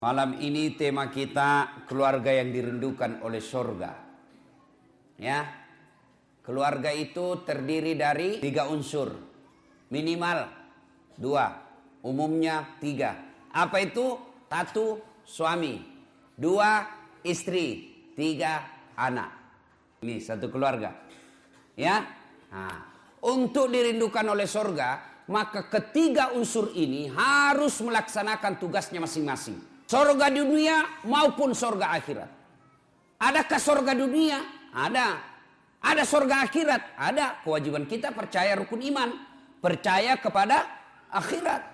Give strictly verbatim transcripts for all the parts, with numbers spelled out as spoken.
Malam ini tema kita keluarga yang dirindukan oleh surga. Ya, keluarga itu terdiri dari tiga unsur, minimal dua, umumnya tiga. Apa itu? Satu, suami, dua, istri, tiga, anak. Ini satu keluarga. Ya, nah, untuk dirindukan oleh surga, maka ketiga unsur ini harus melaksanakan tugasnya masing-masing. Surga dunia maupun surga akhirat. Adakah surga dunia? Ada. Ada surga akhirat? Ada. Kewajiban kita percaya rukun iman. Percaya kepada akhirat.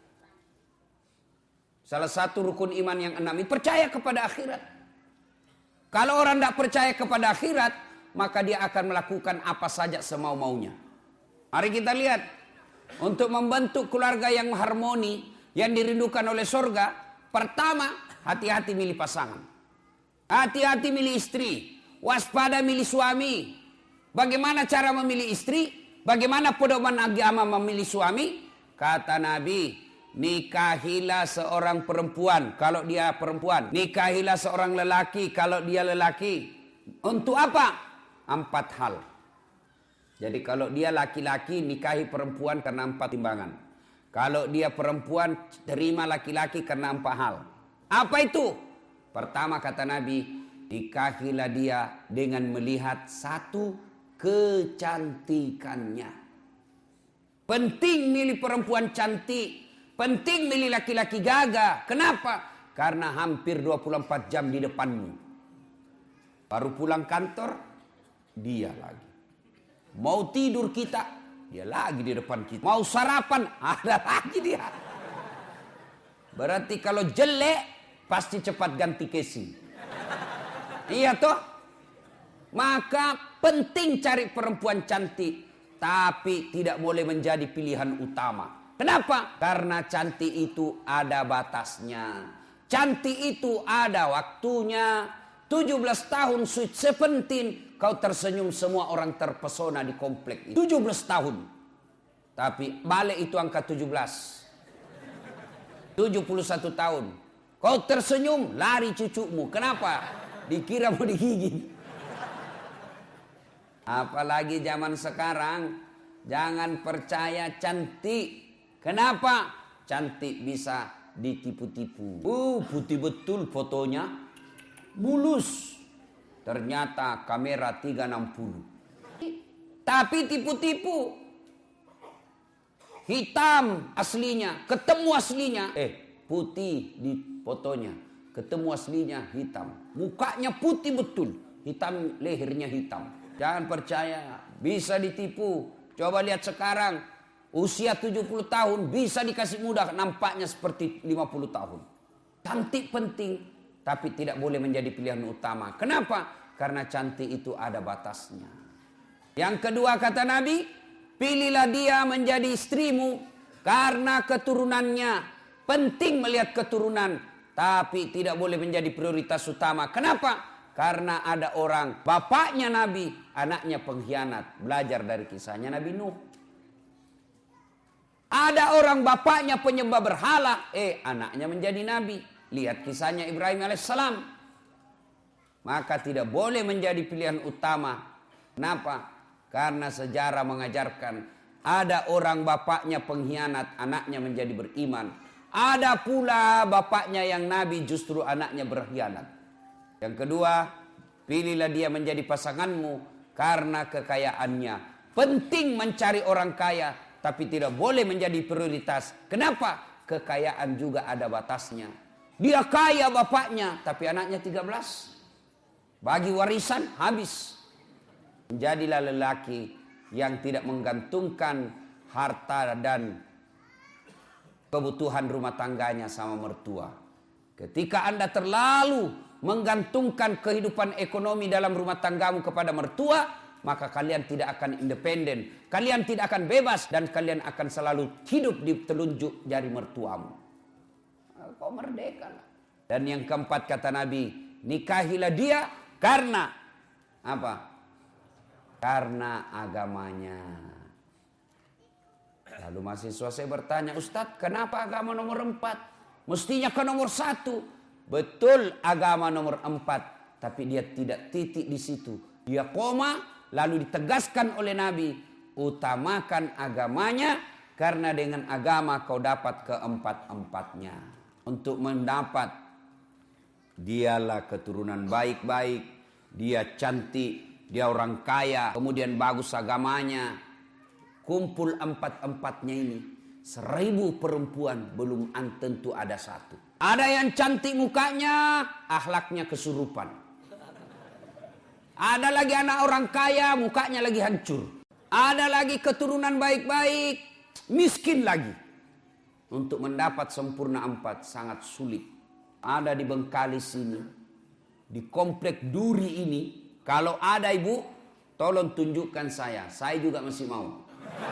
Salah satu rukun iman yang enam itu percaya kepada akhirat. Kalau orang tidak percaya kepada akhirat, maka dia akan melakukan apa saja semau-maunya. Mari kita lihat. Untuk membentuk keluarga yang harmoni, yang dirindukan oleh surga, pertama, hati-hati milih pasangan. Hati-hati milih istri. Waspada milih suami. Bagaimana cara memilih istri? Bagaimana pedoman agama memilih suami? Kata Nabi, nikahilah seorang perempuan kalau dia perempuan. Nikahilah seorang lelaki kalau dia lelaki. Untuk apa? Empat hal. Jadi kalau dia laki-laki, nikahi perempuan karena empat timbangan. Kalau dia perempuan, terima laki-laki karena empat hal. Apa itu? Pertama kata Nabi, nikahilah dia dengan melihat satu, kecantikannya. Penting milih perempuan cantik. Penting milih laki-laki gagah. Kenapa? Karena hampir dua puluh empat jam di depanmu. Baru pulang kantor, dia lagi. Mau tidur kita, dia lagi di depan kita. Mau sarapan, ada lagi dia. Berarti kalau jelek, pasti cepat ganti casing. Iya toh? Maka penting cari perempuan cantik. Tapi tidak boleh menjadi pilihan utama. Kenapa? Karena cantik itu ada batasnya. Cantik itu ada waktunya. tujuh belas tahun sweet seventeen. Kau tersenyum, semua orang terpesona di komplek itu. tujuh belas tahun. Tapi balik itu angka tujuh belas. tujuh puluh satu tahun. Kau tersenyum, lari cucumu. Kenapa? Dikira mau digigit. Apalagi zaman sekarang. Jangan percaya cantik. Kenapa? Cantik bisa ditipu-tipu. Uh, putih betul fotonya. Mulus. Ternyata kamera tiga enam puluh. Tapi tipu-tipu. Hitam aslinya. Ketemu aslinya. Eh, putih di fotonya. Ketemu aslinya hitam. Mukanya putih betul. Hitam, lehernya hitam. Jangan percaya. Bisa ditipu. Coba lihat sekarang. Usia tujuh puluh tahun. Bisa dikasih mudah. Nampaknya seperti lima puluh tahun. Cantik penting. Tapi tidak boleh menjadi pilihan utama. Kenapa? Karena cantik itu ada batasnya. Yang kedua kata Nabi, pilihlah dia menjadi istrimu karena keturunannya. Penting melihat keturunan, tapi tidak boleh menjadi prioritas utama. Kenapa? Karena ada orang, bapaknya Nabi, anaknya pengkhianat. Belajar dari kisahnya Nabi Nuh. Ada orang bapaknya penyembah berhala, eh anaknya menjadi Nabi. Lihat kisahnya Ibrahim alaihissalam. Maka tidak boleh menjadi pilihan utama. Kenapa? Karena sejarah mengajarkan ada orang bapaknya pengkhianat, anaknya menjadi beriman. Ada pula bapaknya yang Nabi, justru anaknya berkhianat. Yang kedua, pilihlah dia menjadi pasanganmu karena kekayaannya. Penting mencari orang kaya, tapi tidak boleh menjadi prioritas. Kenapa? Kekayaan juga ada batasnya. Dia kaya bapaknya, tapi anaknya tiga belas. Bagi warisan, habis. Menjadilah lelaki yang tidak menggantungkan harta dan kebutuhan rumah tangganya sama mertua. Ketika Anda terlalu menggantungkan kehidupan ekonomi dalam rumah tanggamu kepada mertua, maka kalian tidak akan independen. Kalian tidak akan bebas dan kalian akan selalu hidup di telunjuk jari mertuamu. Kau merdeka lah. Dan yang keempat kata Nabi, nikahilah dia karena apa? Karena agamanya. Lalu mahasiswa saya bertanya, Ustadz, kenapa agama nomor empat? Mestinya ke nomor satu. Betul agama nomor empat, tapi dia tidak titik di situ. Dia koma, lalu ditegaskan oleh Nabi, utamakan agamanya, karena dengan agama kau dapat keempat-empatnya. Untuk mendapat, dialah keturunan baik-baik, dia cantik, dia orang kaya, kemudian bagus agamanya. Kumpul empat-empatnya ini, seribu perempuan belum tentu ada satu. Ada yang cantik mukanya, akhlaknya kesurupan. Ada lagi anak orang kaya, mukanya lagi hancur. Ada lagi keturunan baik-baik, miskin lagi. Untuk mendapat sempurna empat sangat sulit. Ada di Bengkalis ini, di komplek Duri ini, kalau ada ibu, tolong tunjukkan saya. Saya juga masih mau.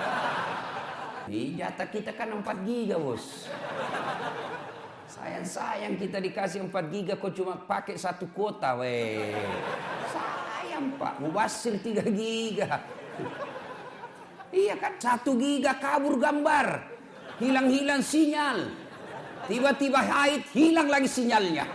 Di jatah kita kan empat giga bos. Sayang-sayang kita dikasih empat giga, kok cuma pakai satu kuota weh. Sayang pak, mubasir tiga giga. Iya kan, satu giga kabur gambar, hilang-hilang sinyal, tiba-tiba haid, hilang lagi sinyalnya.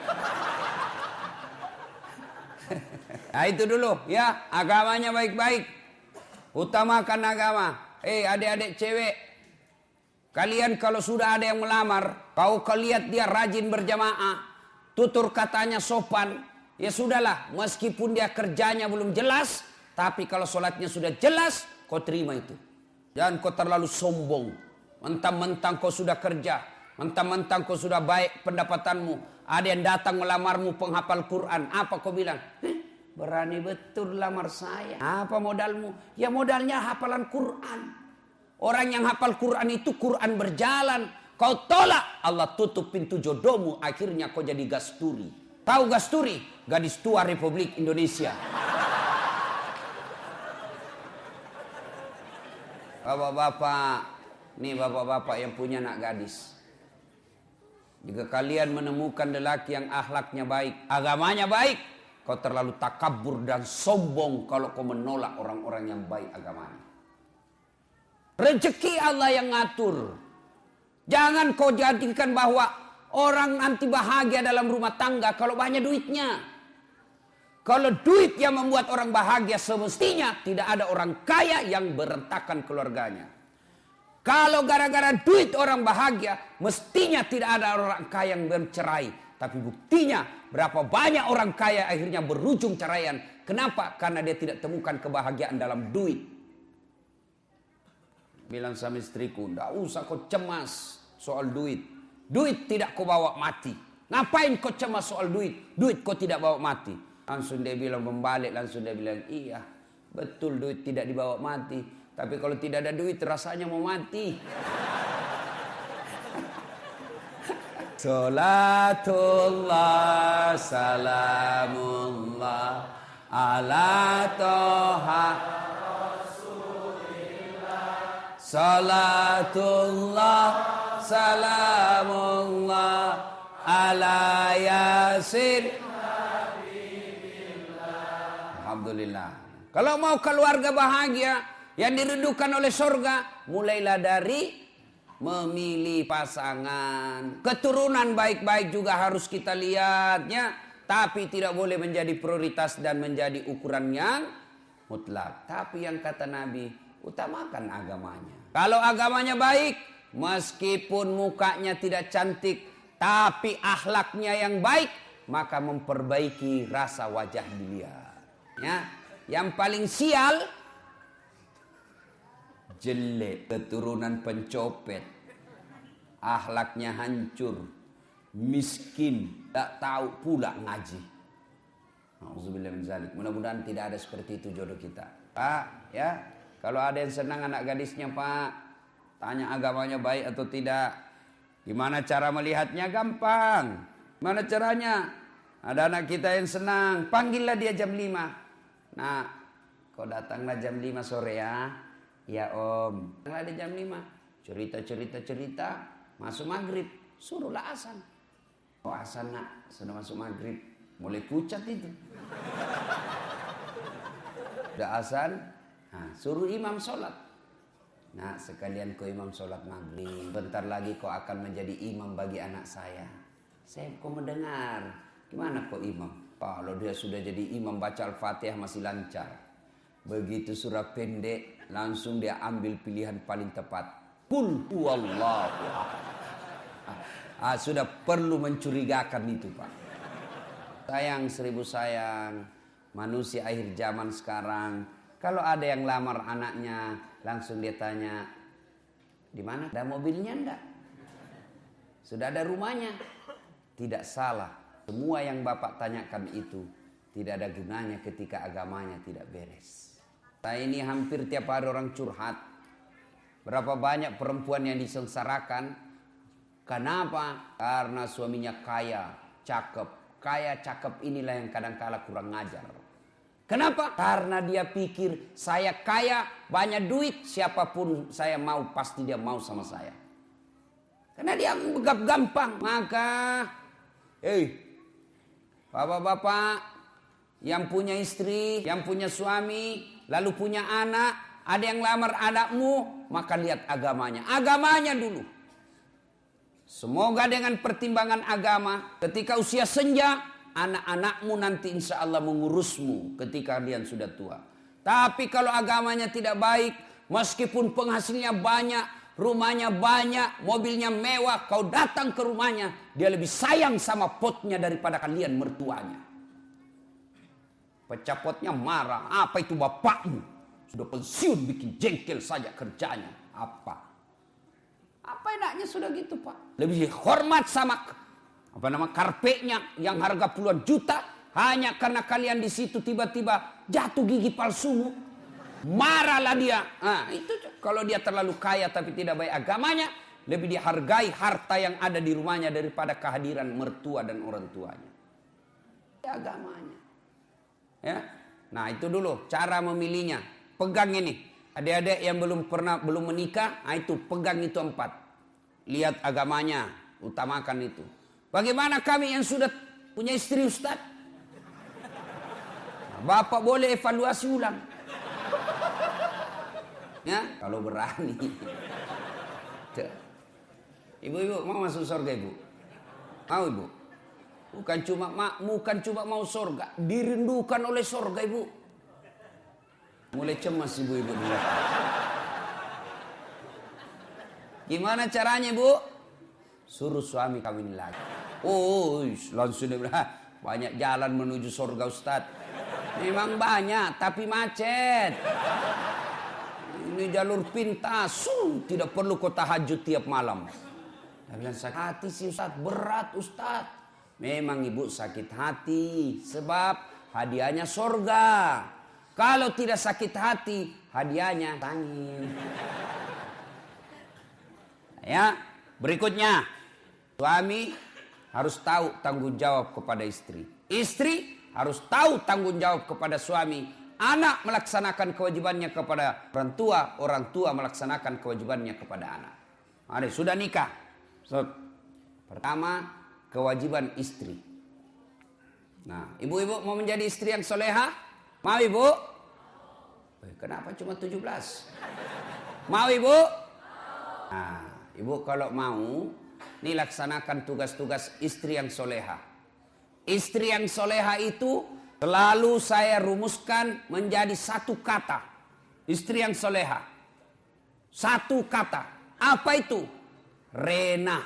Nah itu dulu ya, agamanya baik-baik, utamakan agama. Eh adik-adik cewek, kalian kalau sudah ada yang melamar, kau lihat dia rajin berjamaah, tutur katanya sopan, ya sudahlah, meskipun dia kerjanya belum jelas, tapi kalau sholatnya sudah jelas, kau terima itu. Jangan kau terlalu sombong, mentang-mentang kau sudah kerja, mentang-mentang kau sudah baik pendapatanmu, ada yang datang melamarmu penghafal Quran, apa kau bilang? Eh, berani betul lamar saya. Apa modalmu? Ya modalnya hafalan Quran. Orang yang hafal Quran itu Quran berjalan. Kau tolak, Allah tutup pintu jodohmu. Akhirnya kau jadi gasturi. Tahu gasturi? Gadis tua Republik Indonesia. Bapak-bapak, nih bapak-bapak yang punya anak gadis. Jika kalian menemukan lelaki yang akhlaknya baik, agamanya baik, kau terlalu takabur dan sombong kalau kau menolak orang-orang yang baik agamanya. Rezeki Allah yang ngatur. Jangan kau jadikan bahwa orang nanti bahagia dalam rumah tangga kalau banyak duitnya. Kalau duit yang membuat orang bahagia, semestinya tidak ada orang kaya yang berantakan keluarganya. Kalau gara-gara duit orang bahagia, mestinya tidak ada orang kaya yang bercerai. Tapi buktinya berapa banyak orang kaya akhirnya berujung ceraian. Kenapa? Karena dia tidak temukan kebahagiaan dalam duit. Bilang sama istriku, tidak usah kau cemas soal duit. Duit tidak kau bawa mati. Ngapain kau cemas soal duit? Duit kau tidak bawa mati. Langsung dia bilang membalik, langsung dia bilang, iya betul duit tidak dibawa mati. Tapi kalau tidak ada duit rasanya mau mati. Salatullah salamullah ala toha Rasulillah. Salatullah salamullah ala yasin. Alhamdulillah. Kalau mau keluarga bahagia yang dirindukan oleh surga, mulailah dari memilih pasangan. Keturunan baik-baik juga harus kita lihatnya, tapi tidak boleh menjadi prioritas dan menjadi ukuran yang mutlak. Tapi yang kata Nabi, utamakan agamanya. Kalau agamanya baik, meskipun mukanya tidak cantik, tapi akhlaknya yang baik, maka memperbaiki rasa wajah dilihat. Ya, yang paling sial jelek, keturunan pencopet, akhlaknya hancur, miskin, tak tahu pula ngaji. Auzubillah min zalik. Mudah-mudahan tidak ada seperti itu jodoh kita. Pak, ya, kalau ada yang senang anak gadisnya, Pak, tanya agamanya baik atau tidak. Gimana cara melihatnya? Gampang. Gimana caranya? Ada anak kita yang senang, panggillah dia jam lima. Nah, kau datanglah jam lima sore ya. Ya om. Datanglah dia jam lima. Cerita-cerita-cerita. Masuk maghrib. Suruhlah asan. Oh asan nak. Sudah masuk maghrib. Mulai pucat itu. Udah asan. Nah, suruh imam sholat. Nah sekalian kau imam sholat maghrib. Bentar lagi kau akan menjadi imam bagi anak saya. Saya kok mendengar. Gimana kok imam? Kalau dia sudah jadi imam baca Al-Fatihah masih lancar. Begitu surah pendek langsung dia ambil pilihan paling tepat. Qul huwallahu ahad. Ah, sudah perlu mencurigakan itu, Pak. Sayang seribu sayang, manusia akhir zaman sekarang, kalau ada yang lamar anaknya, langsung dia tanya, di mana? Ada mobilnya enggak? Sudah ada rumahnya? Tidak salah. Semua yang Bapak tanyakan itu tidak ada gunanya ketika agamanya tidak beres. Saya ini hampir tiap hari orang curhat. Berapa banyak perempuan yang disengsarakan. Kenapa? Karena suaminya kaya, cakep. Kaya, cakep inilah yang kadang-kala kurang ngajar. Kenapa? Karena dia pikir saya kaya, banyak duit, siapapun saya mau pasti dia mau sama saya. Karena dia anggap gampang. Maka, hei, bapak-bapak yang punya istri, yang punya suami, lalu punya anak, ada yang lamar anakmu, maka lihat agamanya. Agamanya dulu. Semoga dengan pertimbangan agama, ketika usia senja, anak-anakmu nanti insya Allah mengurusmu ketika kalian sudah tua. Tapi kalau agamanya tidak baik, meskipun penghasilnya banyak, rumahnya banyak, mobilnya mewah, kau datang ke rumahnya, dia lebih sayang sama potnya daripada kalian mertuanya. Pecah potnya marah, apa itu bapakmu? Sudah pensiun bikin jengkel saja kerjanya. Apa? Apa enaknya sudah gitu, Pak? Lebih hormat sama apa nama karpetnya yang harga puluhan juta hanya karena kalian di situ tiba-tiba jatuh gigi palsumu. Marahlah dia. Nah, itu kalau dia terlalu kaya tapi tidak baik agamanya, lebih dihargai harta yang ada di rumahnya daripada kehadiran mertua dan orang tuanya. Agamanya. Ya. Nah, itu dulu cara memilihnya. Pegang ini. Adik-adik yang belum pernah belum menikah, nah itu pegang itu empat. Lihat agamanya, utamakan itu. Bagaimana kami yang sudah punya istri, Ustaz? Nah, Bapak boleh evaluasi ulang. Ya, kalau berani. Ibu-ibu mau masuk surga, Ibu? Mau, Ibu? Bukan cuma bukan cuma mau surga, dirindukan oleh surga, Ibu. Mulai cemas ibu-ibu dulu. Gimana caranya, Bu? Suruh suami kawin lagi. Oh, langsung dia bilang, banyak jalan menuju surga, Ustaz. Memang banyak, tapi macet. Ini jalur pintas, uh, tidak perlu kau tahajud tiap malam. Dia bilang, sakit hati sih, Ustaz, berat, Ustaz. Memang ibu sakit hati, sebab hadiahnya surga. Kalau tidak sakit hati, hadiahnya tangin. Ya, berikutnya, suami harus tahu tanggung jawab kepada istri. Istri harus tahu tanggung jawab kepada suami. Anak melaksanakan kewajibannya kepada orang tua, orang tua melaksanakan kewajibannya kepada anak. Ada sudah nikah. So, pertama, kewajiban istri. Nah, ibu-ibu mau menjadi istri yang soleha? Mau, Ibu? Kenapa cuma tujuh belas? Mau, Ibu? Nah, Ibu kalau mau, ini laksanakan tugas-tugas istri yang soleha. Istri yang soleha itu selalu saya rumuskan menjadi satu kata. Istri yang soleha. Satu kata. Apa itu? Rena.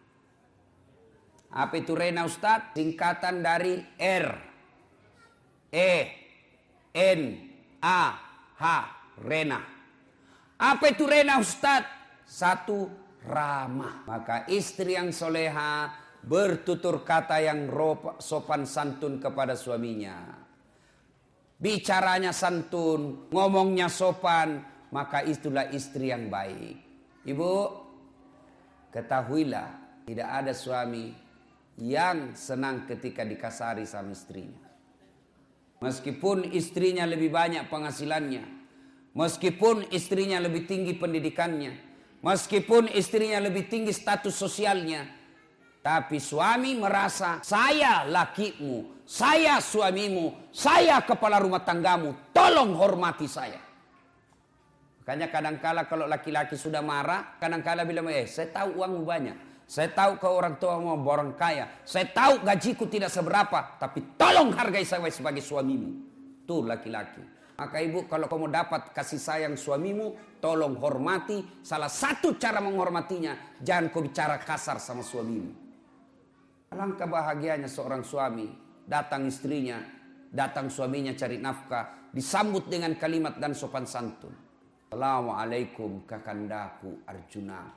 Apa itu Rena, Ustadz? Singkatan dari R. E. N. A. H. Rena. Apa itu Rena, Ustadz? Satu, ramah. Maka istri yang soleha bertutur kata yang sopan santun kepada suaminya. Bicaranya santun, ngomongnya sopan, maka itulah istri yang baik. Ibu, ketahuilah tidak ada suami yang senang ketika dikasari sama istrinya. Meskipun istrinya lebih banyak penghasilannya, meskipun istrinya lebih tinggi pendidikannya, meskipun istrinya lebih tinggi status sosialnya, tapi suami merasa saya lakimu, saya suamimu, saya kepala rumah tanggamu, tolong hormati saya. Makanya kadangkala kalau laki-laki sudah marah, kadangkala bilang, eh saya tahu uangmu banyak, Saya tahu kau orang tua mau orang kaya. Saya tahu gajiku tidak seberapa. Tapi tolong hargai saya sebagai suamimu. Tuh laki-laki. Maka ibu kalau kamu dapat kasih sayang suamimu, tolong hormati. Salah satu cara menghormatinya, jangan kau bicara kasar sama suamimu. Alangkah bahagianya seorang suami. Datang istrinya, datang suaminya cari nafkah. Disambut dengan kalimat dan sopan santun. Assalamualaikum kakandaku Arjunaku.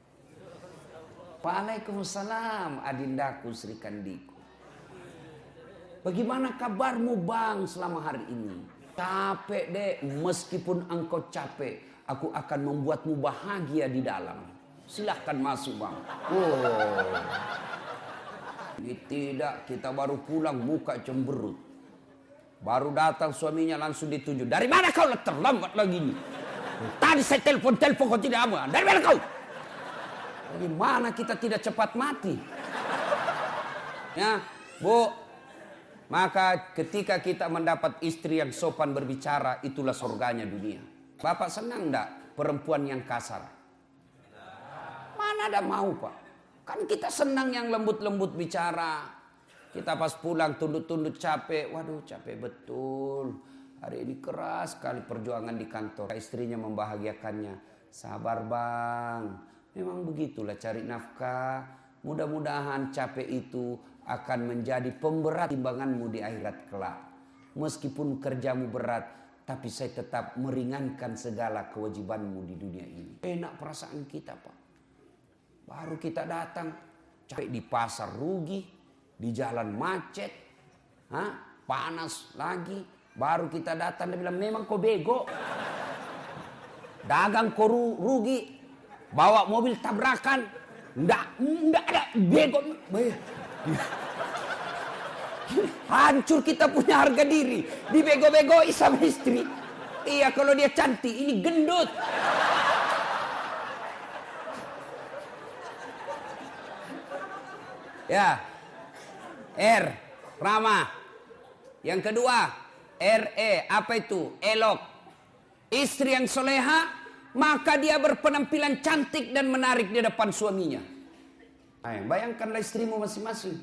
Waalaikumsalam adindaku Sri Kandiku. Bagaimana kabarmu bang selama hari ini? Capek dek, meskipun engkau capek, aku akan membuatmu bahagia di dalam. Silahkan masuk bang. Oh. Ini tidak, kita baru pulang muka cemberut. Baru datang suaminya langsung ditunjuk. Dari mana kau terlambat lagi nih? Tadi saya telepon-telepon kau tidak mau. Dari mana kau? Bagaimana kita tidak cepat mati? Ya, Bu. Maka ketika kita mendapat istri yang sopan berbicara, itulah surganya dunia. Bapak senang enggak perempuan yang kasar? Mana ada mau Pak? Kan kita senang yang lembut-lembut bicara. Kita pas pulang tunduk-tunduk capek. Waduh capek betul. Hari ini keras sekali perjuangan di kantor. Istrinya membahagiakannya. Sabar bang. Memang begitulah cari nafkah. Mudah-mudahan capek itu akan menjadi pemberat timbanganmu di akhirat kelak. Meskipun kerjamu berat, tapi saya tetap meringankan segala kewajibanmu di dunia ini. Enak perasaan kita Pak. Baru kita datang, capek di pasar rugi, di jalan macet, ha? Panas lagi. Baru kita datang, dia bilang memang kau bego. Dagang kau rugi. Bawa mobil tabrakan, enggak, enggak ada bego. Hancur kita punya harga diri. Dibego-begoi sama istri. Iya kalau dia cantik, ini gendut. Ya, R, ramah. Yang kedua, R E, apa itu? Elok. Istri yang soleha, maka dia berpenampilan cantik dan menarik di depan suaminya. Ayo, bayangkanlah istrimu masing-masing.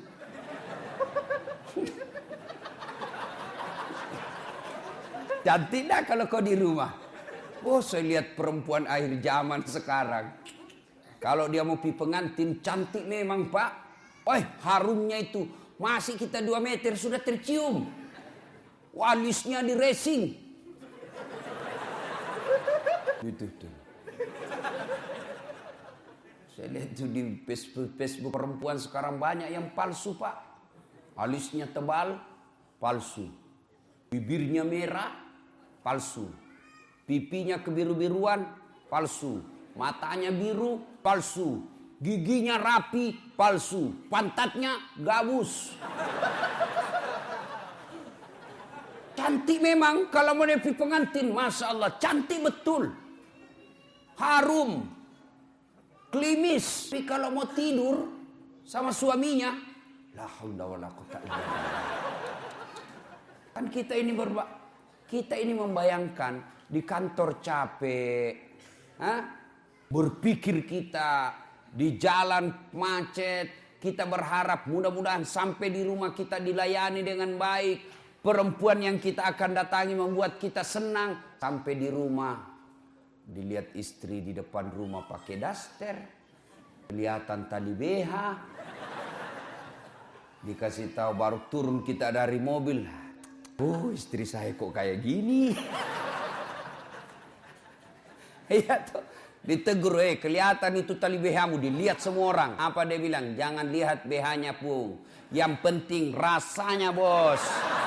Cantik dah kalau kau di rumah. Oh, saya lihat perempuan akhir zaman sekarang. Kalau dia mau pi pengantin, cantik memang Pak. Oh, harumnya itu. Masih kita dua meter sudah tercium. Walisnya di racing. Gitu tuh. Saya lihat tuh di Facebook, Facebook perempuan sekarang banyak yang palsu Pak. Alisnya tebal, palsu. Bibirnya merah, palsu. Pipinya kebiru-biruan, palsu. Matanya biru, palsu. Giginya rapi, palsu. Pantatnya gabus. Cantik memang kalau mau nepi pengantin, masya Allah cantik betul, harum, klimis. Tapi kalau mau tidur sama suaminya, la haula wala quwwata illa billah. Kan kita ini berba, kita ini membayangkan di kantor capek, ha? Berpikir kita di jalan macet, kita berharap mudah-mudahan sampai di rumah kita dilayani dengan baik. Perempuan yang kita akan datangi membuat kita senang. Sampai di rumah, dilihat istri di depan rumah pakai daster. Kelihatan tali B H. Dikasih tahu baru turun kita dari mobil. Oh, istri saya kok kayak gini. Iya tuh. Ditegur, eh kelihatan itu tali B H-mu. Dilihat semua orang. Apa dia bilang? Jangan lihat B H-nya pun. Yang penting rasanya bos.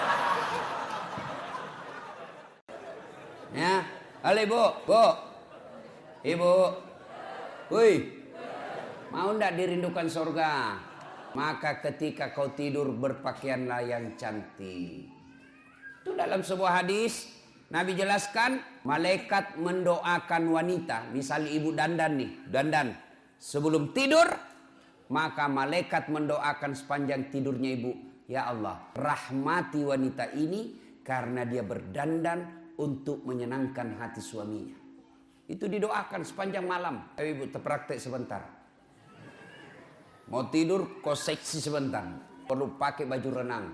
Ya, halo ibu, bu, ibu, woi, mau ndak dirindukan surga? Maka ketika kau tidur berpakaianlah yang cantik. Itu dalam sebuah hadis Nabi jelaskan, malaikat mendoakan wanita, misalnya ibu dandan nih, dandan sebelum tidur, maka malaikat mendoakan sepanjang tidurnya ibu, ya Allah, rahmati wanita ini karena dia berdandan untuk menyenangkan hati suaminya. Itu didoakan sepanjang malam. Ayo ibu terpraktek sebentar. Mau tidur kau seksi sebentar. Perlu pakai baju renang.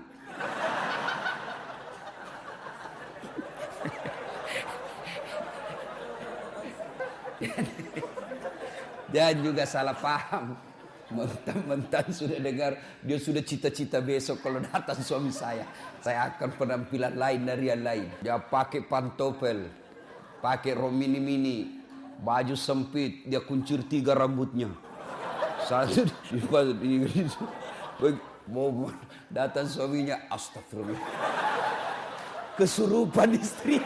Dan juga salah paham. Mentang-mentang sudah dengar, dia sudah cita-cita besok kalau datang suami saya, saya akan penampilan lain dari yang lain. Dia pakai pantopel, pakai rok mini-mini, baju sempit, dia kuncir tiga rambutnya. Satu mau datang suaminya, astagfirullah, kesurupan istri.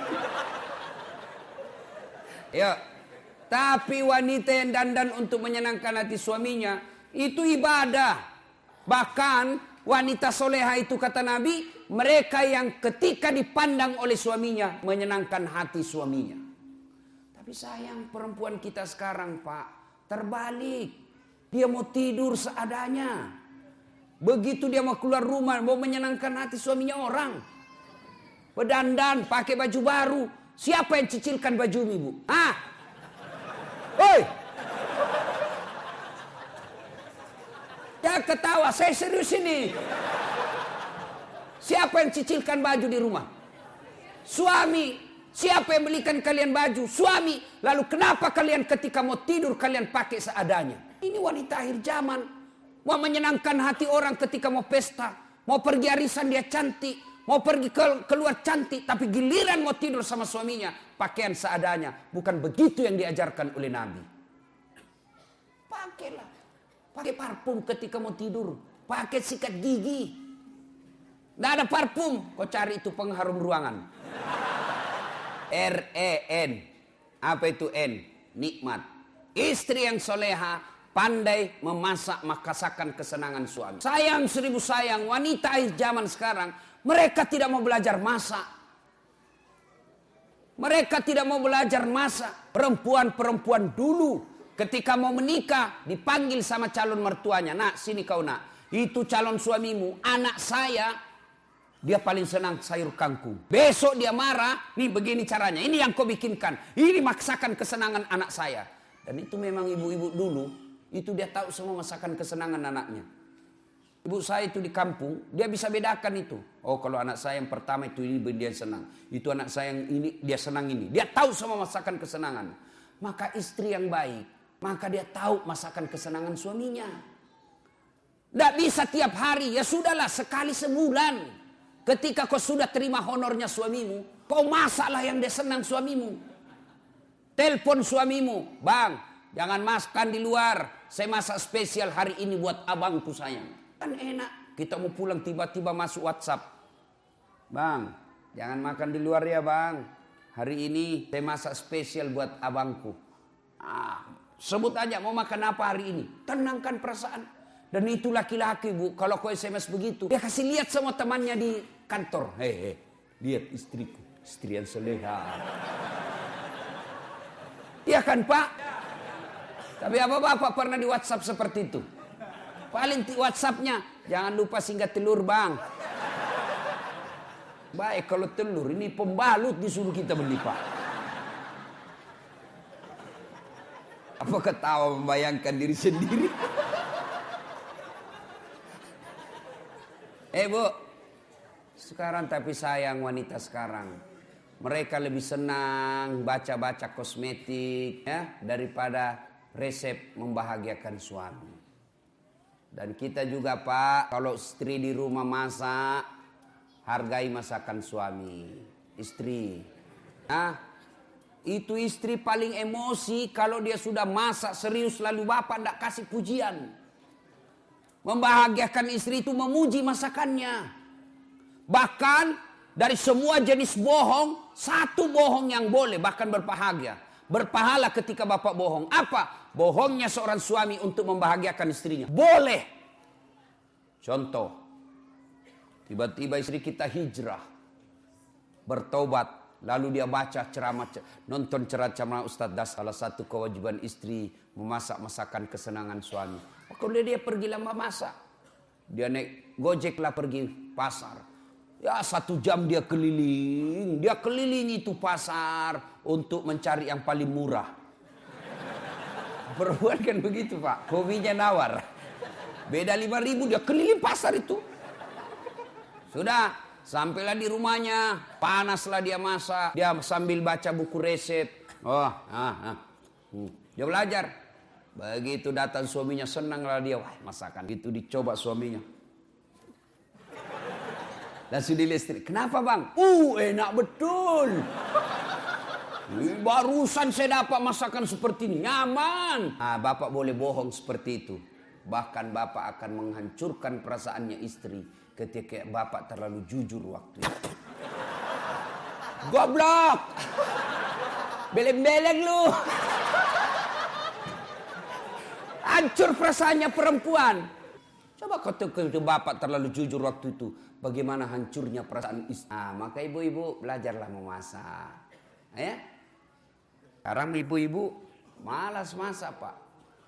Ya, tapi wanita yang dandan untuk menyenangkan hati suaminya itu ibadah. Bahkan wanita soleha itu kata Nabi, mereka yang ketika dipandang oleh suaminya menyenangkan hati suaminya. Tapi sayang perempuan kita sekarang Pak, terbalik. Dia mau tidur seadanya. Begitu dia mau keluar rumah, mau menyenangkan hati suaminya orang. Berdandan, pakai baju baru. Siapa yang cicilkan baju ibu? Ah, oi! Jangan ketawa, saya serius ini. Siapa yang cicilkan baju di rumah? Suami. Siapa yang belikan kalian baju? Suami. Lalu kenapa kalian ketika mau tidur kalian pakai seadanya? Ini wanita akhir zaman. Mau menyenangkan hati orang ketika mau pesta. Mau pergi arisan dia cantik. Mau pergi ke, keluar cantik. Tapi giliran mau tidur sama suaminya, pakaian seadanya. Bukan begitu yang diajarkan oleh Nabi. Pakailah. Pakai parfum ketika mau tidur. Pakai sikat gigi. Nggak ada parfum. Kau cari itu pengharum ruangan. R E N. Apa itu N? Nikmat. Istri yang soleha pandai memasak makasakan kesenangan suami. Sayang seribu sayang. Wanita zaman sekarang. Mereka tidak mau belajar masak. Mereka tidak mau belajar masak. Perempuan-perempuan dulu. Ketika mau menikah, dipanggil sama calon mertuanya. Nak, sini kau nak. Itu calon suamimu, anak saya, dia paling senang sayur kangkung. Besok dia marah, nih begini caranya. Ini yang kau bikinkan. Ini maksakan kesenangan anak saya. Dan itu memang ibu-ibu dulu, itu dia tahu semua masakan kesenangan anaknya. Ibu saya itu di kampung, dia bisa bedakan itu. Oh kalau anak saya yang pertama itu ini dia senang. Itu anak saya yang ini, dia senang ini. Dia tahu semua masakan kesenangan. Maka istri yang baik, maka dia tahu masakan kesenangan suaminya. Tidak bisa tiap hari. Ya sudahlah sekali sebulan. Ketika kau sudah terima honornya suamimu, kau masaklah yang dia senang suamimu. Telepon suamimu. Bang, jangan makan di luar. Saya masak spesial hari ini buat abangku sayang. Kan enak. Kita mau pulang tiba-tiba masuk WhatsApp. Bang, jangan makan di luar ya bang. Hari ini saya masak spesial buat abangku. Ah, sebut aja mau makan apa hari ini. Tenangkan perasaan. Dan itu laki-laki bu. Kalau kau S M S begitu. Dia kasih lihat semua temannya di kantor. Hei, hei lihat istriku. Istri yang soleha. Iya kan pak? Tapi apa bapak pernah di WhatsApp seperti itu? Paling WhatsAppnya. Jangan lupa singgah telur bang. Baik kalau telur. Ini pembalut disuruh kita beli pak. Apa ketawa membayangkan diri sendiri? Eh bu, sekarang tapi sayang wanita sekarang. Mereka lebih senang baca-baca kosmetik ya, daripada resep membahagiakan suami. Dan kita juga pak, kalau istri di rumah masak, hargai masakan suami. Istri. Nah, itu istri paling emosi kalau dia sudah masak serius lalu bapak tidak kasih pujian. Membahagiakan istri itu memuji masakannya. Bahkan dari semua jenis bohong, satu bohong yang boleh bahkan berbahagia. Berpahala ketika bapak bohong. Apa? Bohongnya seorang suami untuk membahagiakan istrinya. Boleh. Contoh. Tiba-tiba istri kita hijrah. Bertobat. Lalu dia baca ceramah, nonton ceramah Ustaz Das. Salah satu kewajiban istri memasak masakan kesenangan suami. Kalau dia pergi lama masak. Dia naik gojek lah pergi pasar. Ya satu jam dia keliling. Dia keliling itu pasar untuk mencari yang paling murah. Perempuan kan begitu pak. Hobinya nawar. Beda lima ribu, dia keliling pasar itu. Sudah, sampailah di rumahnya, panaslah dia masak. Dia sambil baca buku resep. Oh, ah, ah. Hmm. Dia belajar. Begitu datang suaminya, senanglah dia. Wah, masakan itu dicoba suaminya. Langsung dilihat istri. Kenapa bang? Uh, enak betul. Barusan saya dapat masakan seperti ini. Nyaman. Ah, bapak boleh bohong seperti itu. Bahkan bapak akan menghancurkan perasaannya istri ketika bapak terlalu jujur waktu itu. Goblok. Beleng-beleng lu. Hancur perasaannya perempuan. Coba ketika bapak terlalu jujur waktu itu, bagaimana hancurnya perasaan istri. Ah, maka ibu-ibu belajarlah memasak. Ya? Sekarang ibu-ibu malas masak, Pak.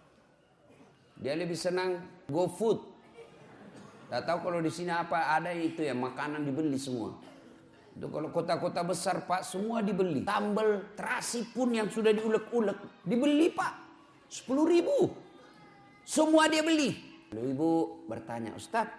Dia lebih senang go food. Tidak tahu kalau di sini apa ada itu ya, makanan dibeli semua. Itu kalau kota-kota besar, Pak, semua dibeli. Sambal terasi pun yang sudah diulek-ulek dibeli, Pak. Sepuluh ribu. Semua dia beli. Lalu ibu bertanya, Ustadz,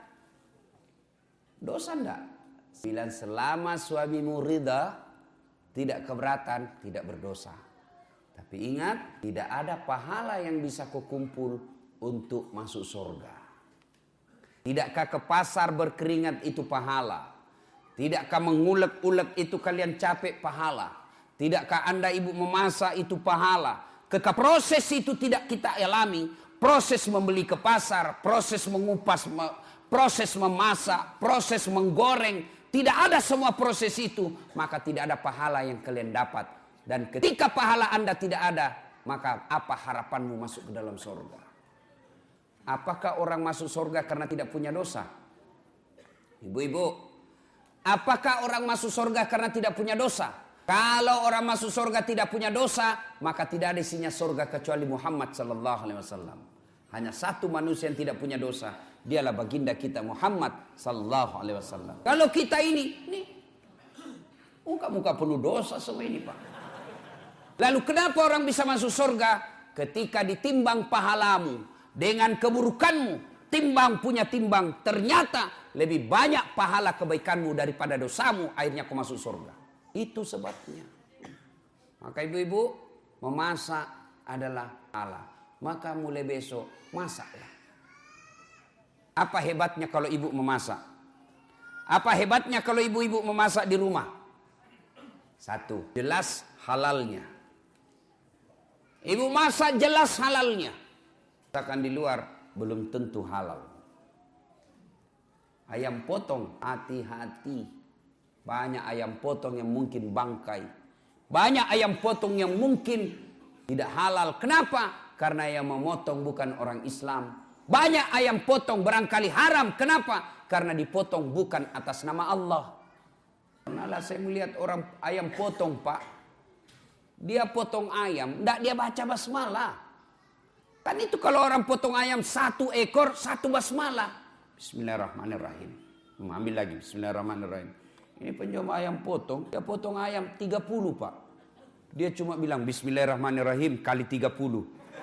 dosa enggak? Bilang selama suamimu ridha, tidak keberatan, tidak berdosa. Tapi ingat, tidak ada pahala yang bisa kau kumpul untuk masuk surga. Tidakkah ke pasar berkeringat itu pahala? Tidakkah mengulek-ulek itu kalian capek pahala? Tidakkah anda ibu memasak itu pahala? Ketika proses itu tidak kita alami, proses membeli ke pasar, proses mengupas, proses memasak, proses menggoreng, tidak ada semua proses itu, maka tidak ada pahala yang kalian dapat. Dan ketika pahala anda tidak ada, maka apa harapanmu masuk ke dalam surga? Apakah orang masuk surga karena tidak punya dosa? Ibu-ibu, apakah orang masuk surga karena tidak punya dosa? Kalau orang masuk surga tidak punya dosa, maka tidak ada isinya surga kecuali Muhammad sallallahu alaihi wasallam. Hanya satu manusia yang tidak punya dosa, dialah baginda kita Muhammad sallallahu alaihi wasallam. Kalau kita ini, nih, muka-muka penuh dosa semua ini, Pak. Lalu kenapa orang bisa masuk surga? Ketika ditimbang pahalamu dengan keburukanmu, timbang punya timbang, ternyata lebih banyak pahala kebaikanmu daripada dosamu, akhirnya kau masuk surga. Itu sebabnya. Maka ibu-ibu, memasak adalah Allah. Maka mulai besok masaklah. Apa hebatnya kalau ibu memasak? Apa hebatnya kalau ibu-ibu memasak di rumah? Satu, jelas halalnya. Ibu masak jelas halalnya. Masakan di luar belum tentu halal. Ayam potong, hati-hati. Banyak ayam potong yang mungkin bangkai. Banyak ayam potong yang mungkin tidak halal. Kenapa? Karena yang memotong bukan orang Islam. Banyak ayam potong barangkali haram. Kenapa? Karena dipotong bukan atas nama Allah. Karena saya melihat orang ayam potong, Pak. Dia potong ayam, tidak dia baca basmalah. Kan itu kalau orang potong ayam satu ekor, satu basmalah. Bismillahirrahmanirrahim. Ambil lagi, bismillahirrahmanirrahim. Ini penjual ayam potong, dia potong ayam tiga puluh, Pak. Dia cuma bilang bismillahirrahmanirrahim kali tiga puluh.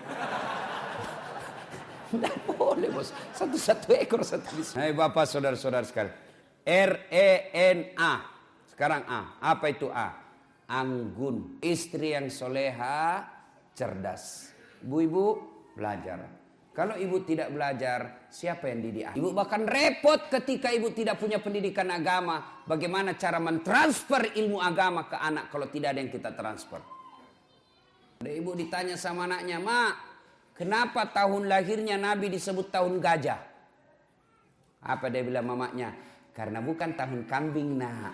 Tidak boleh, bos. Satu-satu ekor, satu bismillah. Hai Bapak, saudara-saudara sekalian. R E N A. Sekarang A. Apa itu A? Anggun. Istri yang soleha, cerdas. Ibu-ibu belajar. Kalau ibu tidak belajar, siapa yang didik? Ibu bahkan repot ketika ibu tidak punya pendidikan agama. Bagaimana cara mentransfer ilmu agama ke anak kalau tidak ada yang kita transfer? Ada ibu ditanya sama anaknya, Mak, kenapa tahun lahirnya Nabi disebut tahun gajah? Apa dia bilang mamanya? Karena bukan tahun kambing, nak.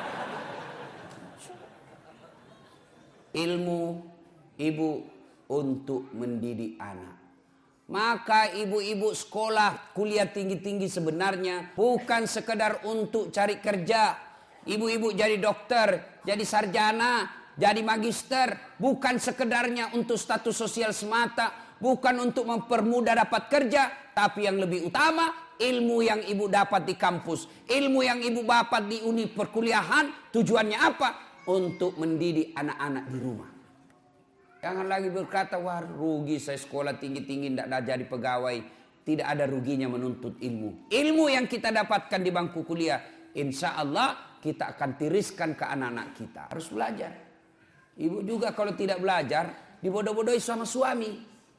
Ilmu ibu untuk mendidik anak. Maka ibu-ibu sekolah kuliah tinggi-tinggi sebenarnya bukan sekedar untuk cari kerja. Ibu-ibu jadi dokter, jadi sarjana, jadi magister. Bukan sekedarnya untuk status sosial semata. Bukan untuk mempermudah dapat kerja. Tapi yang lebih utama, ilmu yang ibu dapat di kampus. Ilmu yang ibu dapat di uni perkuliahan. Tujuannya apa? Untuk mendidik anak-anak di rumah. Jangan lagi berkata, wah rugi saya sekolah tinggi-tinggi tidak jadi pegawai. tidak ada ruginya menuntut ilmu. Ilmu yang kita dapatkan di bangku kuliah, insya Allah kita akan tiriskan ke anak-anak kita. Harus belajar. Ibu juga kalau tidak belajar, dibodoh-bodohi sama suami.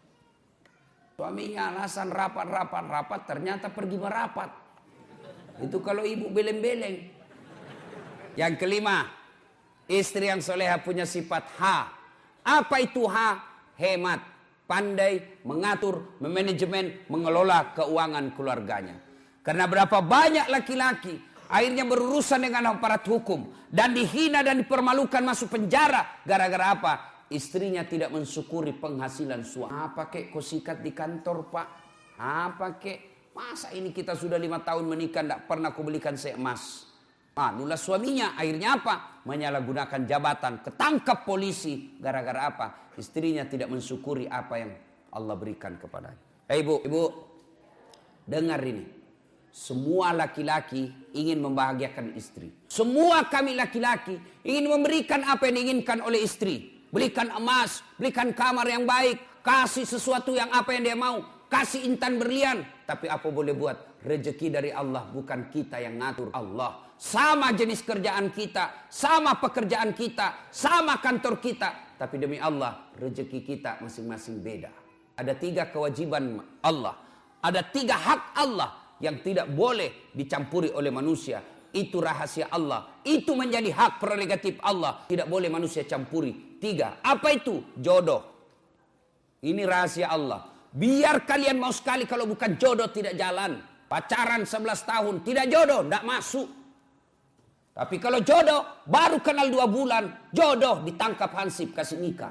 Suaminya alasan rapat-rapat-rapat, ternyata pergi merapat. Itu kalau ibu beleng-beleng. Yang kelima, istri yang soleha punya sifat H. Apa itu H? Hemat, pandai mengatur, memanajemen, mengelola keuangan keluarganya. Karena berapa banyak laki-laki akhirnya berurusan dengan aparat hukum dan dihina dan dipermalukan masuk penjara gara-gara apa? Istrinya tidak mensyukuri penghasilan suami. Apa kek kau sikat di kantor, Pak? Apa kek? Masa ini kita sudah lima tahun menikah tidak pernah kau belikan saya emas? Ah, nulah suaminya akhirnya apa? Menyalahgunakan jabatan, ketangkap polisi gara-gara apa? Istrinya tidak mensyukuri apa yang Allah berikan kepadanya. Eh ibu, ibu, dengar ini. Semua laki-laki ingin membahagiakan istri. Semua kami laki-laki ingin memberikan apa yang diinginkan oleh istri. Belikan emas, belikan kamar yang baik, kasih sesuatu yang apa yang dia mau, kasih intan berlian. Tapi apa boleh buat? Rezeki dari Allah, bukan kita yang ngatur. Allah. Sama jenis kerjaan kita, sama pekerjaan kita, sama kantor kita. Tapi demi Allah, rezeki kita masing-masing beda. Ada tiga kewajiban Allah. Ada tiga hak Allah yang tidak boleh dicampuri oleh manusia. Itu rahasia Allah. Itu menjadi hak prerogatif Allah. Tidak boleh manusia campuri. Tiga. Apa itu? Jodoh. Ini rahasia Allah. Biar kalian mau sekali, kalau bukan jodoh tidak jalan. Pacaran sebelas tahun, tidak jodoh, tidak masuk. Tapi kalau jodoh, baru kenal dua bulan, jodoh ditangkap hansip, kasih nikah.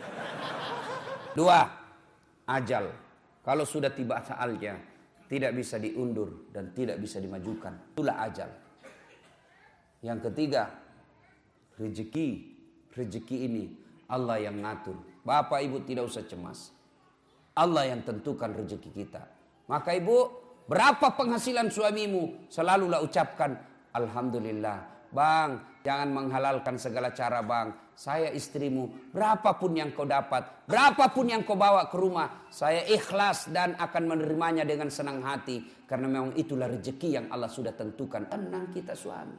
Dua, ajal. Kalau sudah tiba saatnya, tidak bisa diundur dan tidak bisa dimajukan. Itulah ajal. Yang ketiga, rezeki. Rezeki ini Allah yang ngatur. Bapak ibu tidak usah cemas. Allah yang tentukan rezeki kita. Maka ibu, berapa penghasilan suamimu? Selalulah ucapkan, Alhamdulillah. Bang, jangan menghalalkan segala cara bang. Saya istrimu, berapapun yang kau dapat, berapapun yang kau bawa ke rumah, saya ikhlas dan akan menerimanya dengan senang hati. Karena memang itulah rezeki yang Allah sudah tentukan. Tenang kita suami.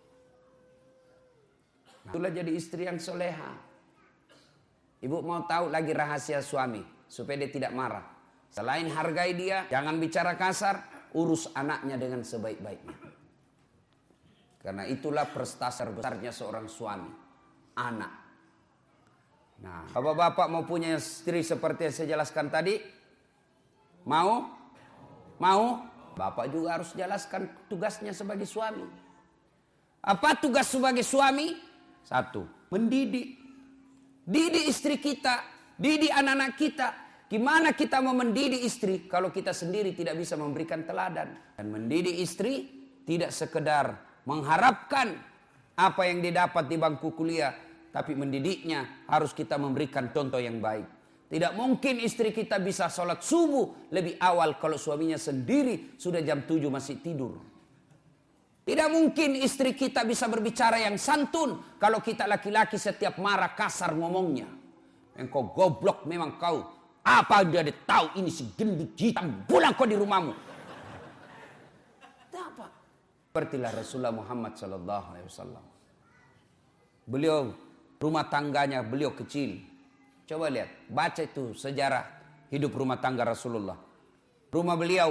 Itulah jadi istri yang soleha. Ibu mau tahu lagi rahasia suami, supaya dia tidak marah. Selain hargai dia, jangan bicara kasar, urus anaknya dengan sebaik-baiknya. Karena itulah prestasi terbesarnya seorang suami, anak. Nah, bapak-bapak mau punya istri seperti yang saya jelaskan tadi? Mau? Mau? Bapak juga harus jelaskan tugasnya sebagai suami. Apa tugas sebagai suami? Satu, mendidik. Didik istri kita, didik anak-anak kita. Gimana kita mau mendidik istri kalau kita sendiri tidak bisa memberikan teladan? Dan mendidik istri tidak sekedar mengharapkan apa yang didapat di bangku kuliah, tapi mendidiknya harus kita memberikan contoh yang baik. Tidak mungkin istri kita bisa sholat subuh lebih awal kalau suaminya sendiri sudah jam tujuh masih tidur. Tidak mungkin istri kita bisa berbicara yang santun kalau kita laki-laki setiap marah kasar ngomongnya. Engkau goblok memang kau. Apa dia tahu ini si gendut hitam, pulang kau di rumahmu. Apa? Sepertilah Rasulullah Muhammad Sallallahu Alaihi Wasallam. Beliau rumah tangganya beliau kecil. Coba lihat, baca itu sejarah hidup rumah tangga Rasulullah. Rumah beliau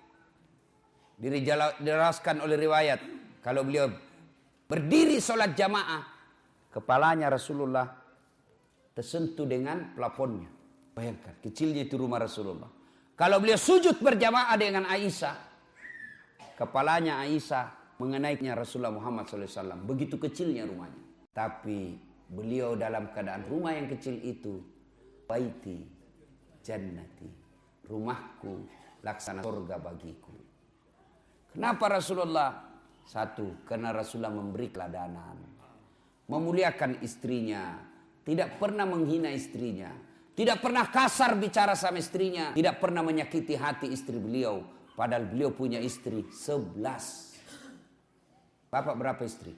dijelaskan oleh riwayat, kalau beliau berdiri sholat jamaah, kepalanya Rasulullah tersentuh dengan plafonnya. Bayangkan, kecilnya itu rumah Rasulullah. Kalau beliau sujud berjamaah dengan Aisyah, kepalanya Aisyah mengenainya Rasulullah Muhammad shallallahu alaihi wasallam. Begitu kecilnya rumahnya. Tapi beliau dalam keadaan rumah yang kecil itu, baiti jannati, rumahku laksana surga bagiku. Kenapa Rasulullah? Satu, karena Rasulullah memberi teladanan, memuliakan istrinya, tidak pernah menghina istrinya, tidak pernah kasar bicara sama istrinya, tidak pernah menyakiti hati istri beliau. Padahal beliau punya istri sebelas. Bapak berapa istri?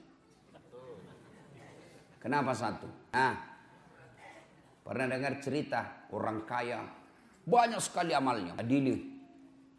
Kenapa satu? Nah, pernah dengar cerita orang kaya banyak sekali amalnya. Adili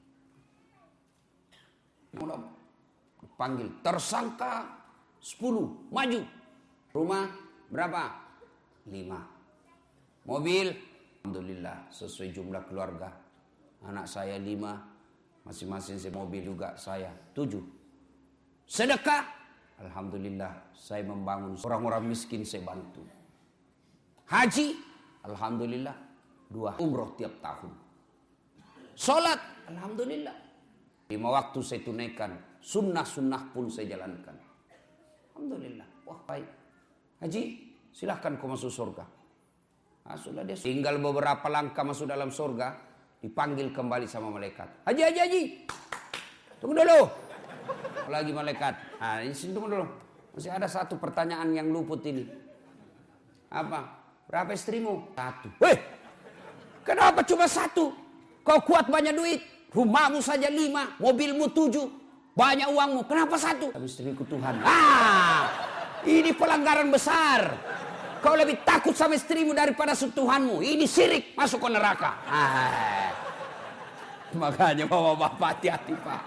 Panggil tersangka sepuluh, maju. Rumah berapa? lima. Mobil, alhamdulillah sesuai jumlah keluarga. Anak saya lima, masing-masing saya mobil juga saya tujuh. Sedekah, alhamdulillah saya membangun orang-orang miskin saya bantu. Haji, alhamdulillah dua umroh tiap tahun. Sholat, alhamdulillah lima waktu saya tunaikan. Sunnah-sunnah pun saya jalankan. Alhamdulillah. Wah baik. Haji, silahkan kau masuk surga. Nah, sudah dia tinggal beberapa langkah masuk dalam surga, dipanggil kembali sama malaikat. Haji, haji, haji. Tunggu dulu. Lagi malaikat. Nah, ini tunggu dulu. Masih ada satu pertanyaan yang luput ini. Apa? Berapa istrimu? Satu. Weh, kenapa cuma satu? Kau kuat banyak duit. Rumahmu saja lima, mobilmu tujuh, banyak uangmu. Kenapa satu? Tapi istriku Tuhan. Ah, ini pelanggaran besar. Kau lebih takut sama istrimu daripada Tuhanmu. Ini syirik, masuk ke neraka. Ah. Makanya bapak-bapak hati-hati pak.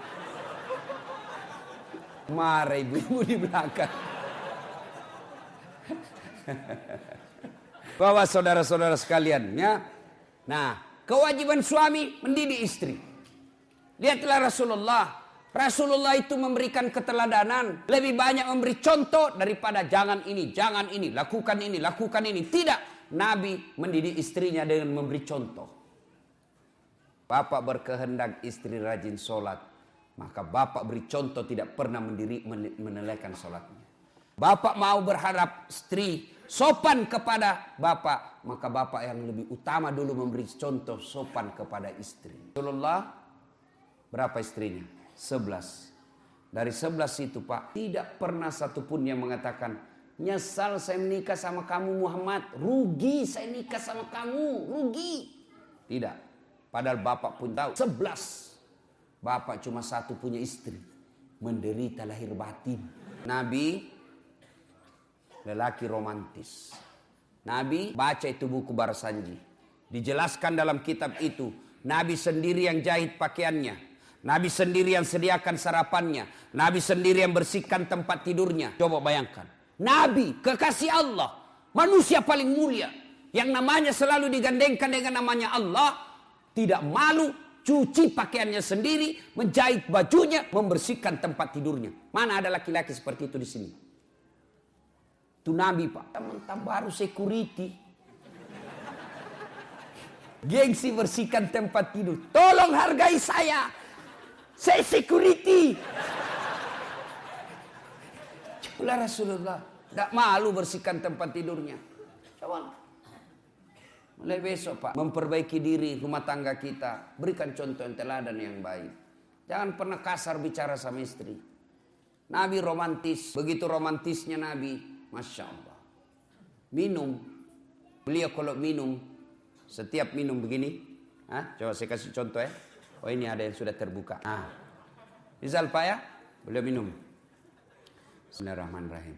Marah ibu-ibu di belakang. Bawa saudara-saudara sekalian ya. Nah, kewajiban suami mendidik istri. Lihatlah Rasulullah. Rasulullah itu memberikan keteladanan. Lebih banyak memberi contoh daripada jangan ini, jangan ini, lakukan ini, lakukan ini. Tidak. Nabi mendidik istrinya dengan memberi contoh. Bapak berkehendak istri rajin sholat. Maka bapak beri contoh tidak pernah mendiri, menelaikan sholatnya. Bapak mau berharap istri sopan kepada bapak. Maka bapak yang lebih utama dulu memberi contoh sopan kepada istri. Rasulullah berapa istrinya? Sebelas. Dari sebelas itu pak, tidak pernah satupun yang mengatakan, nyesal saya menikah sama kamu Muhammad, rugi saya nikah sama kamu, rugi. Tidak. Padahal bapak pun tahu, sebelas. Bapak cuma satu punya istri, menderita lahir batin. Nabi, lelaki romantis. Nabi baca itu buku Barsanji. Dijelaskan dalam kitab itu, Nabi sendiri yang jahit pakaiannya. Nabi sendiri yang sediakan sarapannya. Nabi sendiri yang bersihkan tempat tidurnya. Coba bayangkan. Nabi, kekasih Allah. Manusia paling mulia. Yang namanya selalu digandengkan dengan namanya Allah. Tidak malu, cuci pakaiannya sendiri. Menjahit bajunya, membersihkan tempat tidurnya. Mana ada laki-laki seperti itu di sini? Itu Nabi pak. Mentah baru security. Gengsi bersihkan tempat tidur. Tolong hargai saya. Saya security. Coba Rasulullah. Tidak malu bersihkan tempat tidurnya. Coba. Mulai besok pak. Memperbaiki diri rumah tangga kita. Berikan contoh yang teladan yang baik. Jangan pernah kasar bicara sama istri. Nabi romantis. Begitu romantisnya Nabi. Masya Allah. Minum. Beliau kalau minum. Setiap minum begini. Hah? Coba saya kasih contoh ya. Oh ini ada yang sudah terbuka. Ah, misal pak ya, beliau minum. Bismillahirrahmanirrahim.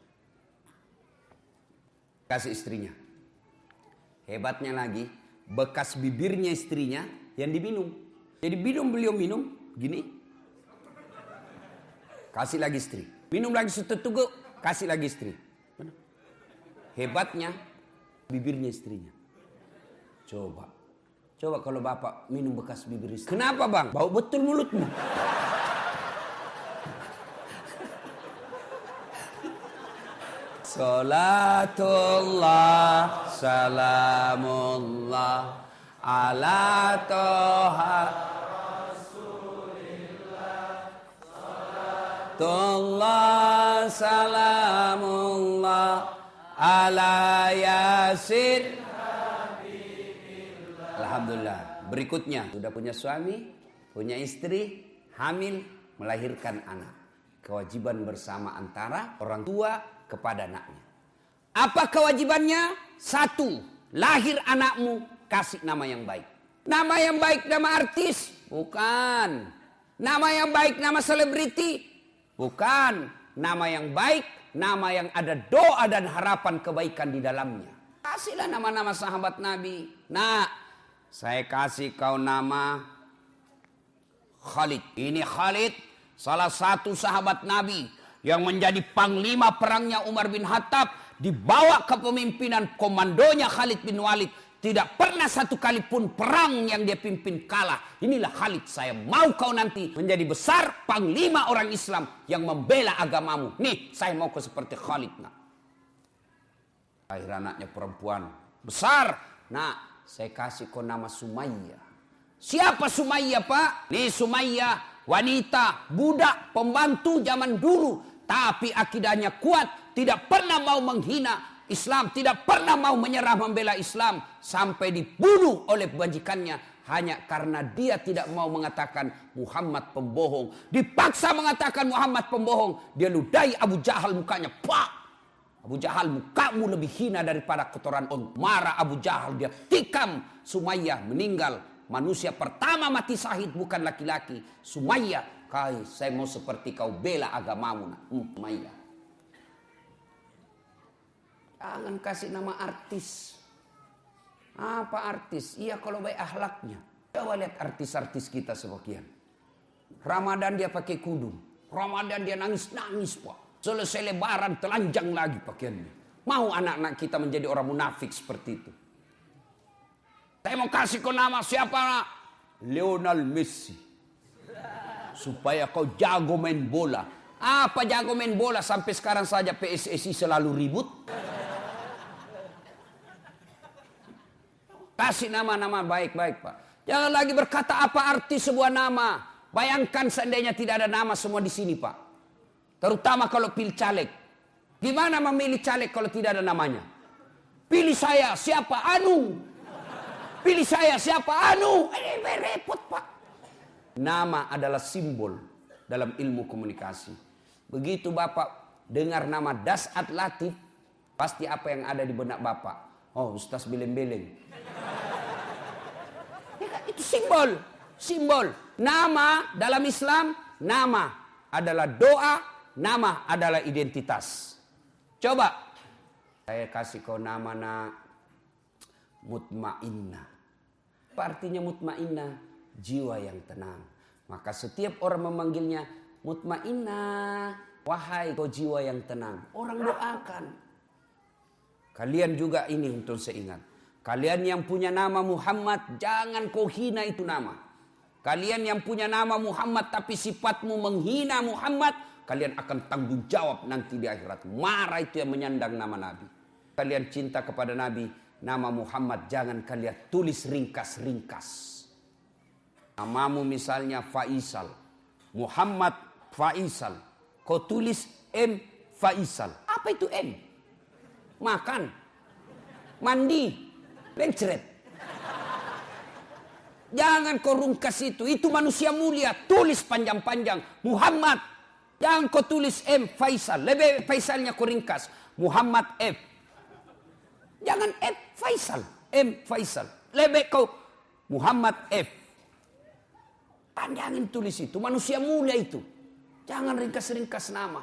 Kasih istrinya. Hebatnya lagi, bekas bibirnya istrinya yang diminum. Jadi minum beliau minum, gini. Kasih lagi istri. Minum lagi setetuk, kasih lagi istri. Hebatnya bibirnya istrinya. Coba. Coba kalau bapak minum bekas bibir istri. Kenapa bang? Bau betul mulutmu. Salatullah, salamullah, ala toha Rasulillah. Salatullah, salamullah, ala yasin. Alhamdulillah. Berikutnya, sudah punya suami, punya istri, hamil, melahirkan anak. Kewajiban bersama antara orang tua kepada anaknya. Apa kewajibannya? Satu, lahir anakmu, kasih nama yang baik. Nama yang baik, nama artis? Bukan. Nama yang baik, nama selebriti? Bukan. Nama yang baik, nama yang ada doa dan harapan kebaikan di dalamnya. Kasihlah nama-nama sahabat Nabi. Nah, saya kasih kau nama Khalid. Ini Khalid salah satu sahabat Nabi yang menjadi panglima perangnya Umar bin Khattab, dibawa kepemimpinan komandonya Khalid bin Walid. Tidak pernah satu kali pun perang yang dia pimpin kalah. Inilah Khalid, saya mau kau nanti menjadi besar panglima orang Islam yang membela agamamu. Nih, saya mau kau seperti Khalid. Nah, lahir anaknya perempuan besar. Nah, saya kasih kau nama Sumayyah. Siapa Sumayyah, Pak? Nih Sumayyah, wanita, budak, pembantu zaman dulu. Tapi akidahnya kuat, tidak pernah mau menghina Islam, tidak pernah mau menyerah membela Islam, sampai dibunuh oleh majikannya hanya karena dia tidak mau mengatakan Muhammad pembohong. Dipaksa mengatakan Muhammad pembohong, dia ludahi Abu Jahal mukanya. Pak, Abu Jahal, mukamu lebih hina daripada kotoran on. Marah Abu Jahal, dia tikam Sumayyah, meninggal. Manusia pertama mati syahid bukan laki-laki, Sumayyah. Kai, saya mau seperti kau bela agamamu. Nah, Sumayyah. Jangan kasih nama artis. Apa artis? Iya kalau baik akhlaknya. Coba lihat artis-artis kita sebagian. Ramadan dia pakai kudung. Ramadan dia nangis-nangis, Pak. Selesai lebaran telanjang lagi pakaiannya. Mau anak-anak kita menjadi orang munafik seperti itu? Saya mau kasih kau nama siapa, nak? Lionel Messi. Supaya kau jago main bola. Apa jago main bola? Sampai sekarang saja P S S I selalu ribut. Kasih nama-nama baik-baik, Pak. Jangan lagi berkata apa arti sebuah nama. Bayangkan seandainya tidak ada nama semua di sini, Pak. Terutama kalau pilih caleg. Gimana memilih caleg kalau tidak ada namanya? Pilih saya, siapa? Anu. Pilih saya, siapa? Anu. Ini repot, Pak. Nama adalah simbol dalam ilmu komunikasi. Begitu Bapak dengar nama Dasat Latif, pasti apa yang ada di benak Bapak? Oh, Ustaz beleng-beleng. Ya kan, itu simbol, simbol. Nama dalam Islam, nama adalah doa, nama adalah identitas. Coba, saya kasih kau nama nak Mutmainnah. Apa artinya mutmainnah? Jiwa yang tenang. Maka setiap orang memanggilnya Mutmainnah, wahai kau jiwa yang tenang. Orang doakan. Kalian juga ini untuk saya ingat. Kalian yang punya nama Muhammad, jangan kau hina itu nama. Kalian yang punya nama Muhammad tapi sifatmu menghina Muhammad, kalian akan tanggung jawab nanti di akhirat. Marah itu yang menyandang nama Nabi. Kalian cinta kepada Nabi, nama Muhammad jangan kalian tulis ringkas-ringkas. Namamu misalnya Faisal, Muhammad Faisal. Kau tulis M Faisal. Apa itu M? Makan, mandi, lencret. Jangan kau rungkas itu. Itu manusia mulia. Tulis panjang-panjang. Muhammad. Jangan kau tulis M Faisal. Lebih Faisalnya kau ringkas. Muhammad F. Jangan F Faisal. M Faisal. Lebih kau Muhammad F. Panjangin tulis itu. Manusia mulia itu. Jangan ringkas-ringkas nama.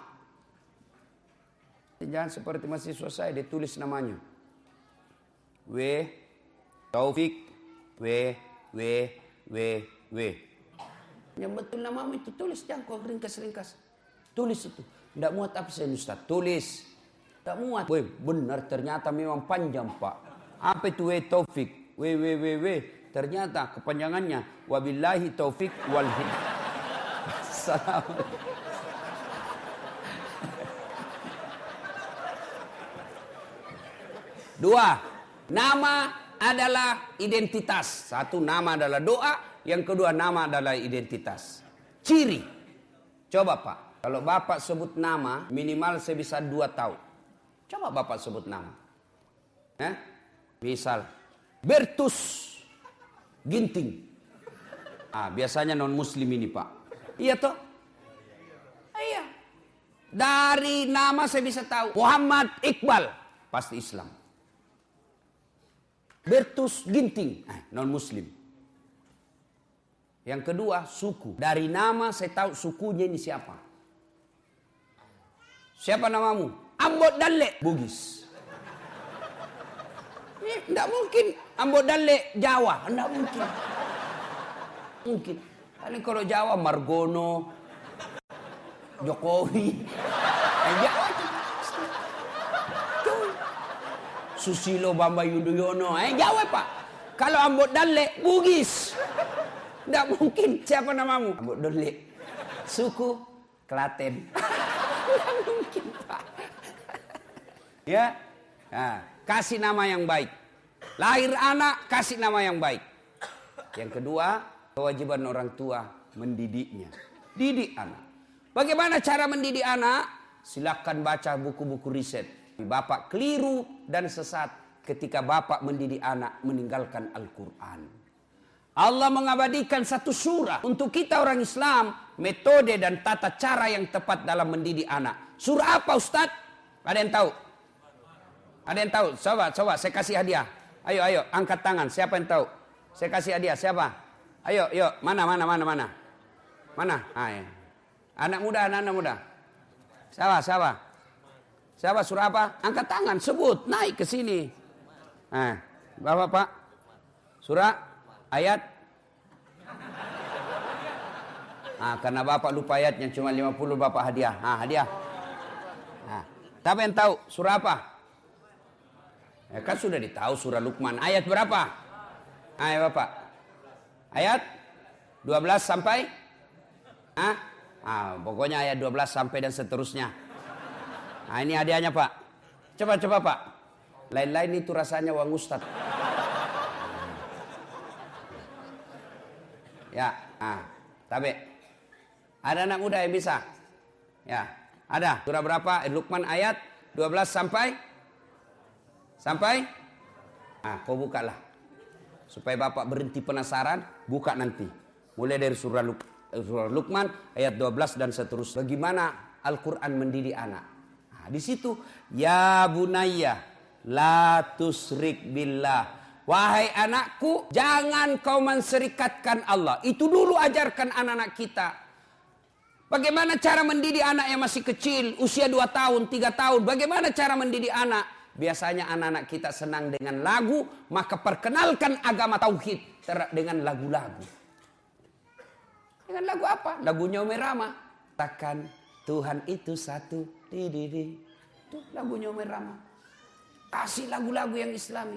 Jangan seperti mahasiswa saya, dia tulis namanya. W, Taufik, W, W, W, W. Yang betul namamu itu tulis, jangan kau ringkas-ringkas. Tulis itu. Tidak muat apa saya Ustaz? Tulis. Tak muat. Weh, benar ternyata memang panjang, Pak. Apa itu W Taufik? W, W, W, W. Ternyata kepanjangannya wabillahi taufik wal hidayah. Assalamualaikum. Dua, nama adalah identitas. Satu, nama adalah doa. Yang kedua, nama adalah identitas. Ciri. Coba Pak, kalau Bapak sebut nama, minimal saya bisa dua tahu. Coba Bapak sebut nama. Eh? Misal, Bertus Ginting. Ah, biasanya non muslim ini Pak. Iya toh? Iya. Dari nama saya bisa tahu. Muhammad Iqbal, pasti Islam. Bertus Ginting, eh, non muslim. Yang kedua, suku. Dari nama saya tahu sukunya ini siapa. Siapa namamu? Ambot Dalle, Bugis. Ini tidak mungkin Ambot Dalle Jawa, tidak mungkin. Mungkin. Paling kalau Jawa Margono, Jokowi. Eh, jawab. Susilo Bambang Yudhoyono. Eh, jawab Pak. Kalau Ambot Dalle, Bugis. Tidak mungkin. Siapa namamu? Ambot Dalle. Suku Klaten. Tidak mungkin Pak. Ya, nah, kasih nama yang baik. Lahir anak, kasih nama yang baik. Yang kedua, kewajiban orang tua mendidiknya. Didik anak. Bagaimana cara mendidik anak? Silakan baca buku-buku riset. Bapak keliru dan sesat ketika bapak mendidik anak meninggalkan Al-Quran. Allah mengabadikan satu surah untuk kita orang Islam, metode dan tata cara yang tepat dalam mendidik anak. Surah apa Ustaz? Ada yang tahu? Ada yang tahu? Coba, coba saya kasih hadiah. Ayo, ayo, angkat tangan. Siapa yang tahu? Saya kasih hadiah. Siapa? Ayo, ayo. Mana, mana, mana, mana? Mana? Ah, ya. Anak muda, anak, anak muda. Siapa, siapa? Siapa surah apa? Angkat tangan, sebut, naik ke sini. Nah, Bapak, Pak. Surah, ayat. Ah, karena Bapak lupa ayatnya cuma lima puluh Bapak hadiah. Ah, hadiah. Nah, siapa yang tahu surah apa? Ya kan sudah ditahu surah Luqman. Ayat berapa? Ayo Bapak. Ayat dua belas sampai? Ah, ah pokoknya ayat dua belas sampai dan seterusnya. Nah ini hadiahnya Pak. Coba coba Pak. Lain-lain itu rasanya uang Ustaz. Ya, ah, tapi ada anak muda yang bisa? Ya, ada. Surah berapa? Luqman ayat dua belas sampai? Sampai? Ah, kau bukalah. Supaya Bapak berhenti penasaran, buka nanti. Mulai dari surah, Luk, surah Luqman ayat dua belas dan seterusnya. Bagaimana Al-Quran mendidik anak? Nah, di situ, ya bunayya, la tusrik billah. Wahai anakku, jangan kau menserikatkan Allah. Itu dulu ajarkan anak-anak kita. Bagaimana cara mendidik anak yang masih kecil, usia dua tahun, tiga tahun. Bagaimana cara mendidik anak? Biasanya anak-anak kita senang dengan lagu, maka perkenalkan agama tauhid dengan lagu-lagu. Dengan lagu apa? Lagunya Umi Rama. Takkan Tuhan itu satu. Di, di, di. Itu lagunya Umi Rama. Kasih lagu-lagu yang Islami.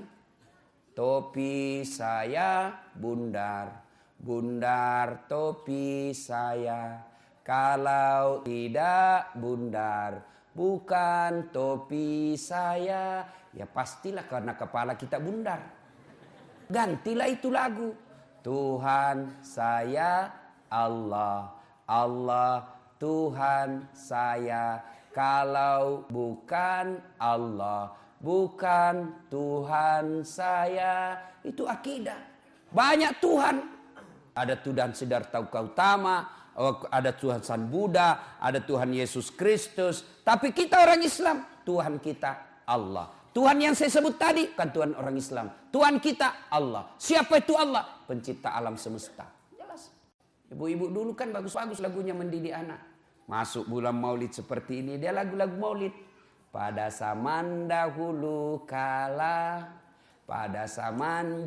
Topi saya bundar, bundar topi saya. Kalau tidak bundar, bukan topi saya. Ya pastilah karena kepala kita bundar. Gantilah itu lagu. Tuhan saya Allah. Allah Tuhan saya. Kalau bukan Allah, bukan Tuhan saya. Itu akidah. Banyak Tuhan. Ada Tuhan Siddhartha Gautama, ada Tuhan San Buddha, ada Tuhan Yesus Kristus. Tapi kita orang Islam, Tuhan kita Allah. Tuhan yang saya sebut tadi kan Tuhan orang Islam. Tuhan kita Allah. Siapa itu Allah? Pencipta alam semesta. Jelas. Ibu-ibu dulu kan bagus-bagus lagunya mendidik anak. Masuk bulan Maulid seperti ini, dia lagu-lagu Maulid. Pada zaman dahulu kala, pada zaman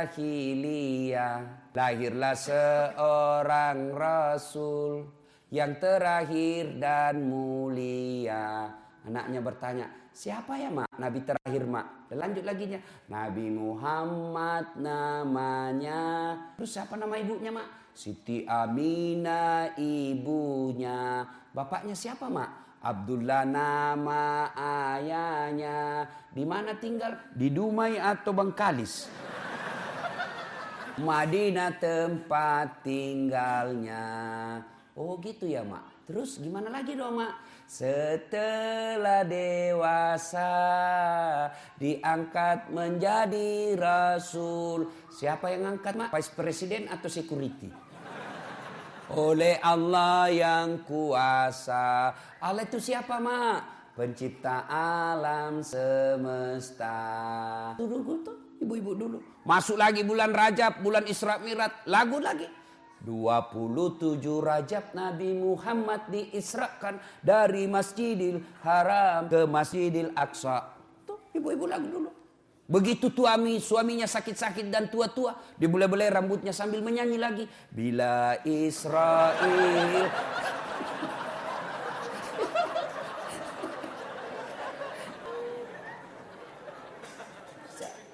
jahiliyah, lahirlah seorang Rasul yang terakhir dan mulia. Anaknya bertanya, siapa ya mak? Nabi terakhir mak. Dan lanjut lagi nya, Nabi Muhammad namanya. Terus siapa nama ibunya mak? Siti Aminah ibunya. Bapaknya siapa mak? Abdullah nama ayahnya. Di mana tinggal? Di Dumai atau Bangkalis? Madinah tempat tinggalnya. Oh gitu ya mak. Terus gimana lagi dong mak? Setelah dewasa diangkat menjadi rasul. Siapa yang angkat mak? Vice President atau security? Oleh Allah yang kuasa. Allah itu siapa mak? Pencipta alam semesta. Dulu tuh ibu-ibu dulu. Masuk lagi bulan Rajab, bulan Isra Mi'raj, lagu lagi. dua puluh tujuh Rajab Nabi Muhammad diisrakan dari Masjidil Haram ke Masjidil Aqsa. Tuh ibu-ibu lagu dulu. Begitu tuami, suaminya sakit-sakit dan tua-tua, dibelai-belai rambutnya sambil menyanyi lagi. Bila Israel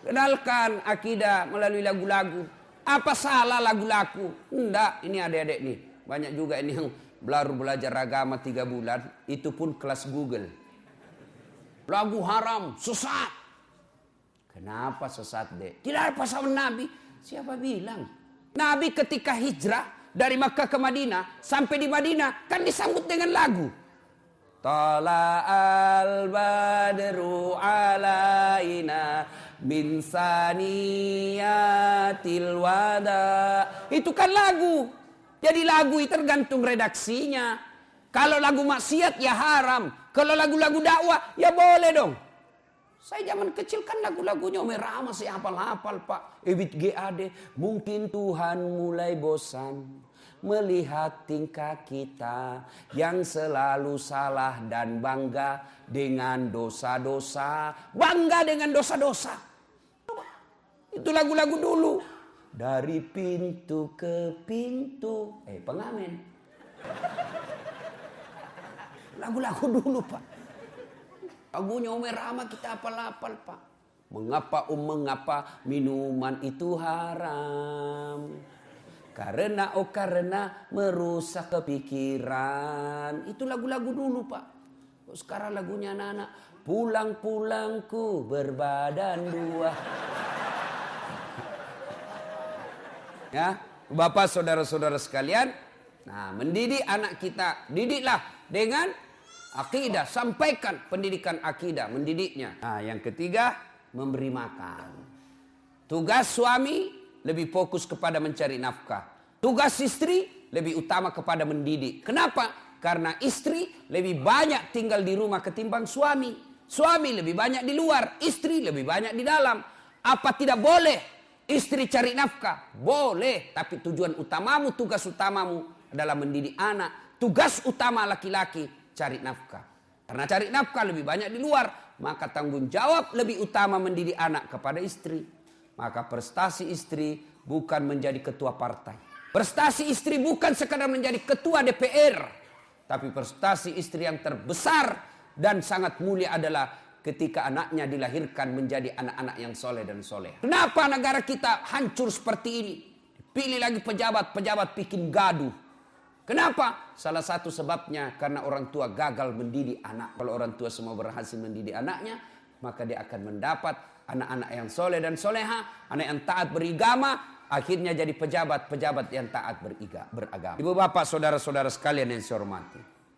Kenalkan akidah melalui lagu-lagu. Apa salah lagu-lagu? Enggak, ini adik-adik nih. Banyak juga ini yang baru belajar agama tiga bulan. Itu pun kelas Google. Lagu haram, sesat. Kenapa sesat, dek? Tidak ada pasangan Nabi. Siapa bilang? Nabi ketika hijrah dari Makkah ke Madinah, sampai di Madinah kan disambut dengan lagu. Tala al-badru alaina min saniyatil wada. Itu kan lagu. Jadi lagu itu tergantung redaksinya. Kalau lagu maksiat ya haram. Kalau lagu-lagu dakwah ya boleh dong. Saya zaman kecil kan lagu-lagunya Umi Rahma masih hafal-hafal Pak. Ebit G A D. Mungkin Tuhan mulai bosan melihat tingkah kita yang selalu salah dan bangga dengan dosa-dosa. Bangga dengan dosa-dosa. Itu lagu-lagu dulu. Dari pintu ke pintu. Eh pengamen. Lagu-lagu dulu Pak. Lagunya Umi Rahma kita hafal-hafal Pak. Mengapa um mengapa minuman itu haram? Karena oh karena merusak kepikiran. Itu lagu-lagu dulu Pak. Sekarang lagunya anak-anak. Pulang-pulangku berbadan dua. Ya, Bapak saudara-saudara sekalian. Nah, mendidik anak kita. Didiklah dengan akidah. Sampaikan pendidikan akidah. Mendidiknya. Nah, yang ketiga, memberi makan. Tugas suami lebih fokus kepada mencari nafkah. Tugas istri lebih utama kepada mendidik. Kenapa? Karena istri lebih banyak tinggal di rumah ketimbang suami. Suami lebih banyak di luar, istri lebih banyak di dalam. Apa tidak boleh istri cari nafkah? Boleh, tapi tujuan utamamu, tugas utamamu adalah mendidik anak. Tugas utama laki-laki cari nafkah. Karena cari nafkah lebih banyak di luar, maka tanggung jawab lebih utama mendidik anak kepada istri. Maka prestasi istri bukan menjadi ketua partai. Prestasi istri bukan sekadar menjadi ketua D P R. Tapi prestasi istri yang terbesar dan sangat mulia adalah ketika anaknya dilahirkan menjadi anak-anak yang soleh dan soleh. Kenapa negara kita hancur seperti ini? Pilih lagi pejabat-pejabat bikin gaduh. Kenapa? Salah satu sebabnya karena orang tua gagal mendidik anak. Kalau orang tua semua berhasil mendidik anaknya, maka dia akan mendapat anak-anak yang soleh dan soleha, anak yang taat beragama, akhirnya jadi pejabat-pejabat yang taat beriga, beragama. Ibu bapak saudara-saudara sekalian yang saya hormati.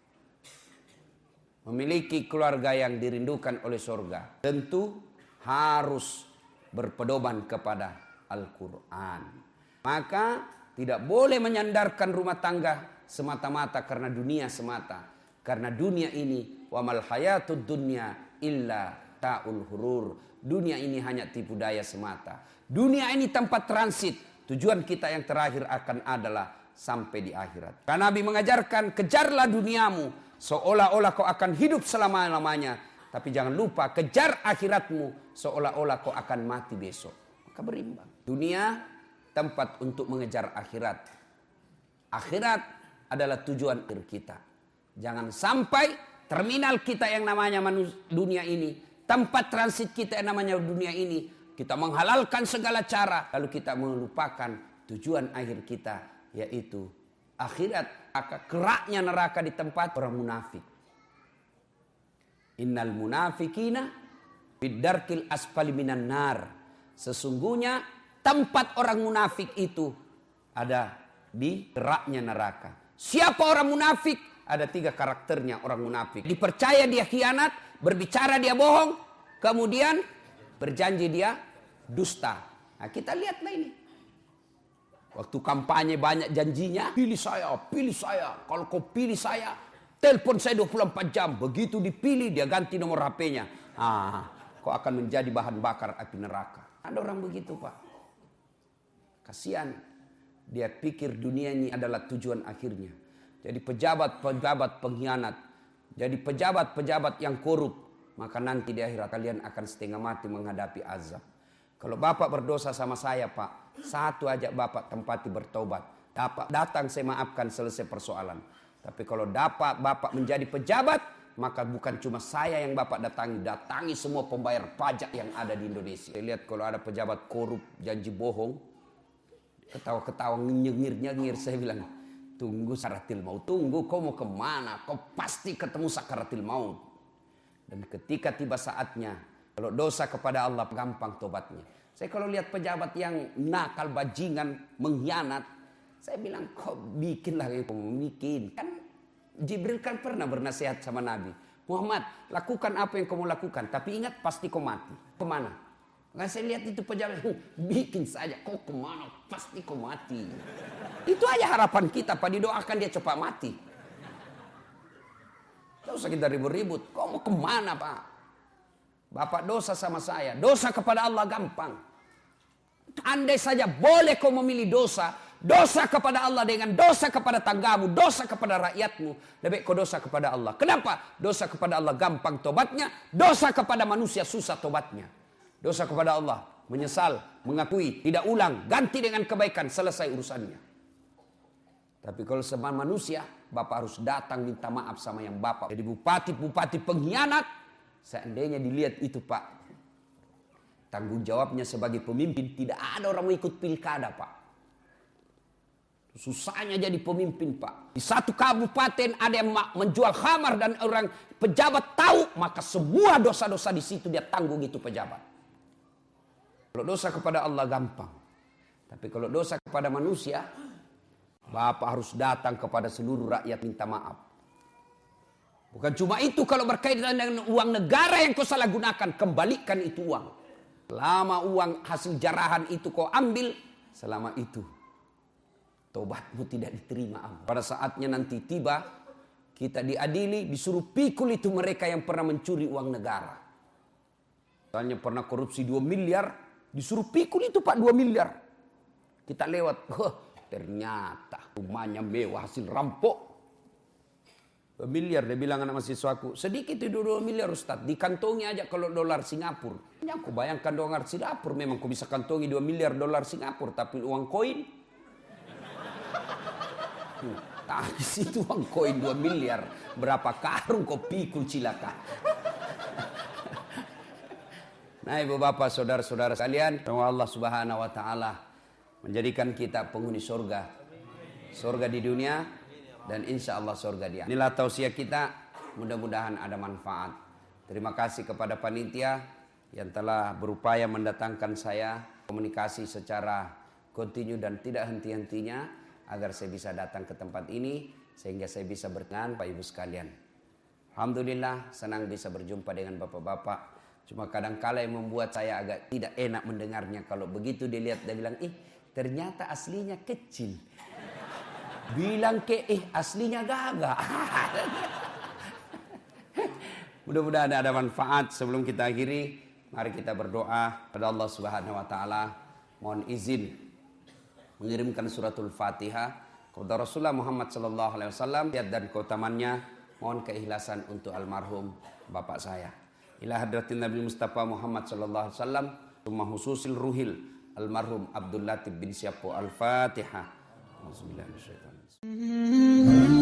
Memiliki keluarga yang dirindukan oleh surga, tentu harus berpedoman kepada Al-Quran. Maka tidak boleh menyandarkan rumah tangga semata-mata karena dunia semata. Karena dunia ini, wa mal hayatud dunya illa ta'ul hurur. Dunia ini hanya tipu daya semata. Dunia ini tempat transit. Tujuan kita yang terakhir akan adalah sampai di akhirat. Karena Nabi mengajarkan, kejarlah duniamu seolah-olah kau akan hidup selama-lamanya. Tapi jangan lupa kejar akhiratmu seolah-olah kau akan mati besok. Maka berimbang. Dunia tempat untuk mengejar akhirat. Akhirat adalah tujuan akhir kita. Jangan sampai terminal kita yang namanya dunia ini, tempat transit kita yang namanya dunia ini, kita menghalalkan segala cara, lalu kita melupakan tujuan akhir kita, yaitu akhirat. Maka keraknya neraka di tempat orang munafik. Innal munafikina bidarkil asfali minan nar. Sesungguhnya tempat orang munafik itu ada di keraknya neraka. Siapa orang munafik? Ada tiga karakternya orang munafik. Dipercaya dia khianat, berbicara dia bohong, kemudian berjanji dia dusta. Nah, kita lihatlah ini. Waktu kampanye banyak janjinya, pilih saya, pilih saya. Kalau kau pilih saya, telepon saya dua puluh empat jam. Begitu dipilih, dia ganti nomor H P-nya. Ah, kau akan menjadi bahan bakar api neraka. Ada orang begitu, Pak. Kasihan. Dia pikir dunia ini adalah tujuan akhirnya. Jadi pejabat-pejabat pengkhianat. Jadi pejabat-pejabat yang korup. Maka nanti di akhirat kalian akan setengah mati menghadapi azab. Kalau Bapak berdosa sama saya, Pak, satu aja Bapak tempati bertobat. Dapat datang saya maafkan, selesai persoalan. Tapi kalau dapat Bapak menjadi pejabat, maka bukan cuma saya yang Bapak datangi, datangi semua pembayar pajak yang ada di Indonesia. Saya lihat kalau ada pejabat korup, janji bohong, ketawa-ketawa, nyengir-nyengir, saya bilang, tunggu sakaratil maut, tunggu, kau mau kemana? Kau pasti ketemu sakaratil maut. Dan ketika tiba saatnya, kalau dosa kepada Allah, gampang tobatnya. Saya kalau lihat pejabat yang nakal, bajingan, mengkhianat, saya bilang, kau bikinlah yang kau mau bikin. Kan Jibril kan pernah bernasihat sama Nabi, Muhammad, lakukan apa yang kamu lakukan, tapi ingat pasti kau mati. Kemana? Nggak, saya lihat itu pejabat, bikin saja, kau kemana, pasti kau mati. Itu aja harapan kita, Pak, didoakan dia cepat mati. Tidak usah kita ribut-ribut, kau mau kemana, Pak? Bapak dosa sama saya, dosa kepada Allah gampang. Andai saja boleh kau memilih dosa, dosa kepada Allah dengan dosa kepada tanggamu, dosa kepada rakyatmu, lebih kau dosa kepada Allah. Kenapa? Dosa kepada Allah gampang tobatnya, dosa kepada manusia susah tobatnya. Dosa kepada Allah, menyesal, mengakui, tidak ulang, ganti dengan kebaikan, selesai urusannya. Tapi kalau sama manusia, Bapak harus datang minta maaf sama yang Bapak. Jadi bupati-bupati pengkhianat, seandainya dilihat itu, Pak, tanggung jawabnya sebagai pemimpin, tidak ada orang mau ikut pilkada, Pak. Susahnya jadi pemimpin, Pak. Di satu kabupaten ada yang menjual khamar dan orang pejabat tahu, maka semua dosa-dosa di situ dia tanggung itu pejabat. Kalau dosa kepada Allah gampang. Tapi kalau dosa kepada manusia, Bapak harus datang kepada seluruh rakyat minta maaf. Bukan cuma itu, kalau berkaitan dengan uang negara yang kau salah gunakan, kembalikan itu uang. Selama uang hasil jarahan itu kau ambil, selama itu tobatmu tidak diterima Allah. Pada saatnya nanti tiba, kita diadili, disuruh pikul itu mereka yang pernah mencuri uang negara. Misalnya pernah korupsi dua miliar, disuruh pikul itu, Pak, dua miliar. Kita lewat, huh, ternyata rumahnya mewah hasil rampok. dua miliar, dia bilang anak mahasiswaku, sedikit itu dua miliar Ustaz, dikantongi aja kalau dolar Singapura. Ya, aku bayangkan dolar Singapura, memang aku bisa kantongi dua miliar dolar Singapura, tapi uang koin. Hmm, tapi situ uang koin dua miliar, berapa karung kau pikul cilaka. Nah, ibu bapak, saudara-saudara sekalian, semoga Allah Subhanahu wa taala menjadikan kita penghuni surga. Surga di dunia dan insya Allah surga di akhirat. Inilah tausiah kita, mudah-mudahan ada manfaat. Terima kasih kepada panitia yang telah berupaya mendatangkan saya komunikasi secara kontinu dan tidak henti-hentinya agar saya bisa datang ke tempat ini sehingga saya bisa berkenan Pak Ibu sekalian. Alhamdulillah senang bisa berjumpa dengan bapak-bapak. Cuma kadang-kala yang membuat saya agak tidak enak mendengarnya. Kalau begitu dilihat, dia bilang, ih ternyata aslinya kecil. Bilang ke, eh aslinya gagah. Mudah-mudahan ada manfaat. Sebelum kita akhiri, mari kita berdoa pada Allah Subhanahu wa taala. Mohon izin mengirimkan suratul Fatihah kepada Rasulullah Muhammad sallallahu alaihi wasallam dan keutamannya. Mohon keikhlasan untuk almarhum bapak saya. Ila hadratin Nabi Mustafa Muhammad sallallahu alaihi wasallam, summa hususil ruhil almarhum Abdul Latif bin Syapo. Al-Fatihah. Bismillahirrahmanirrahim.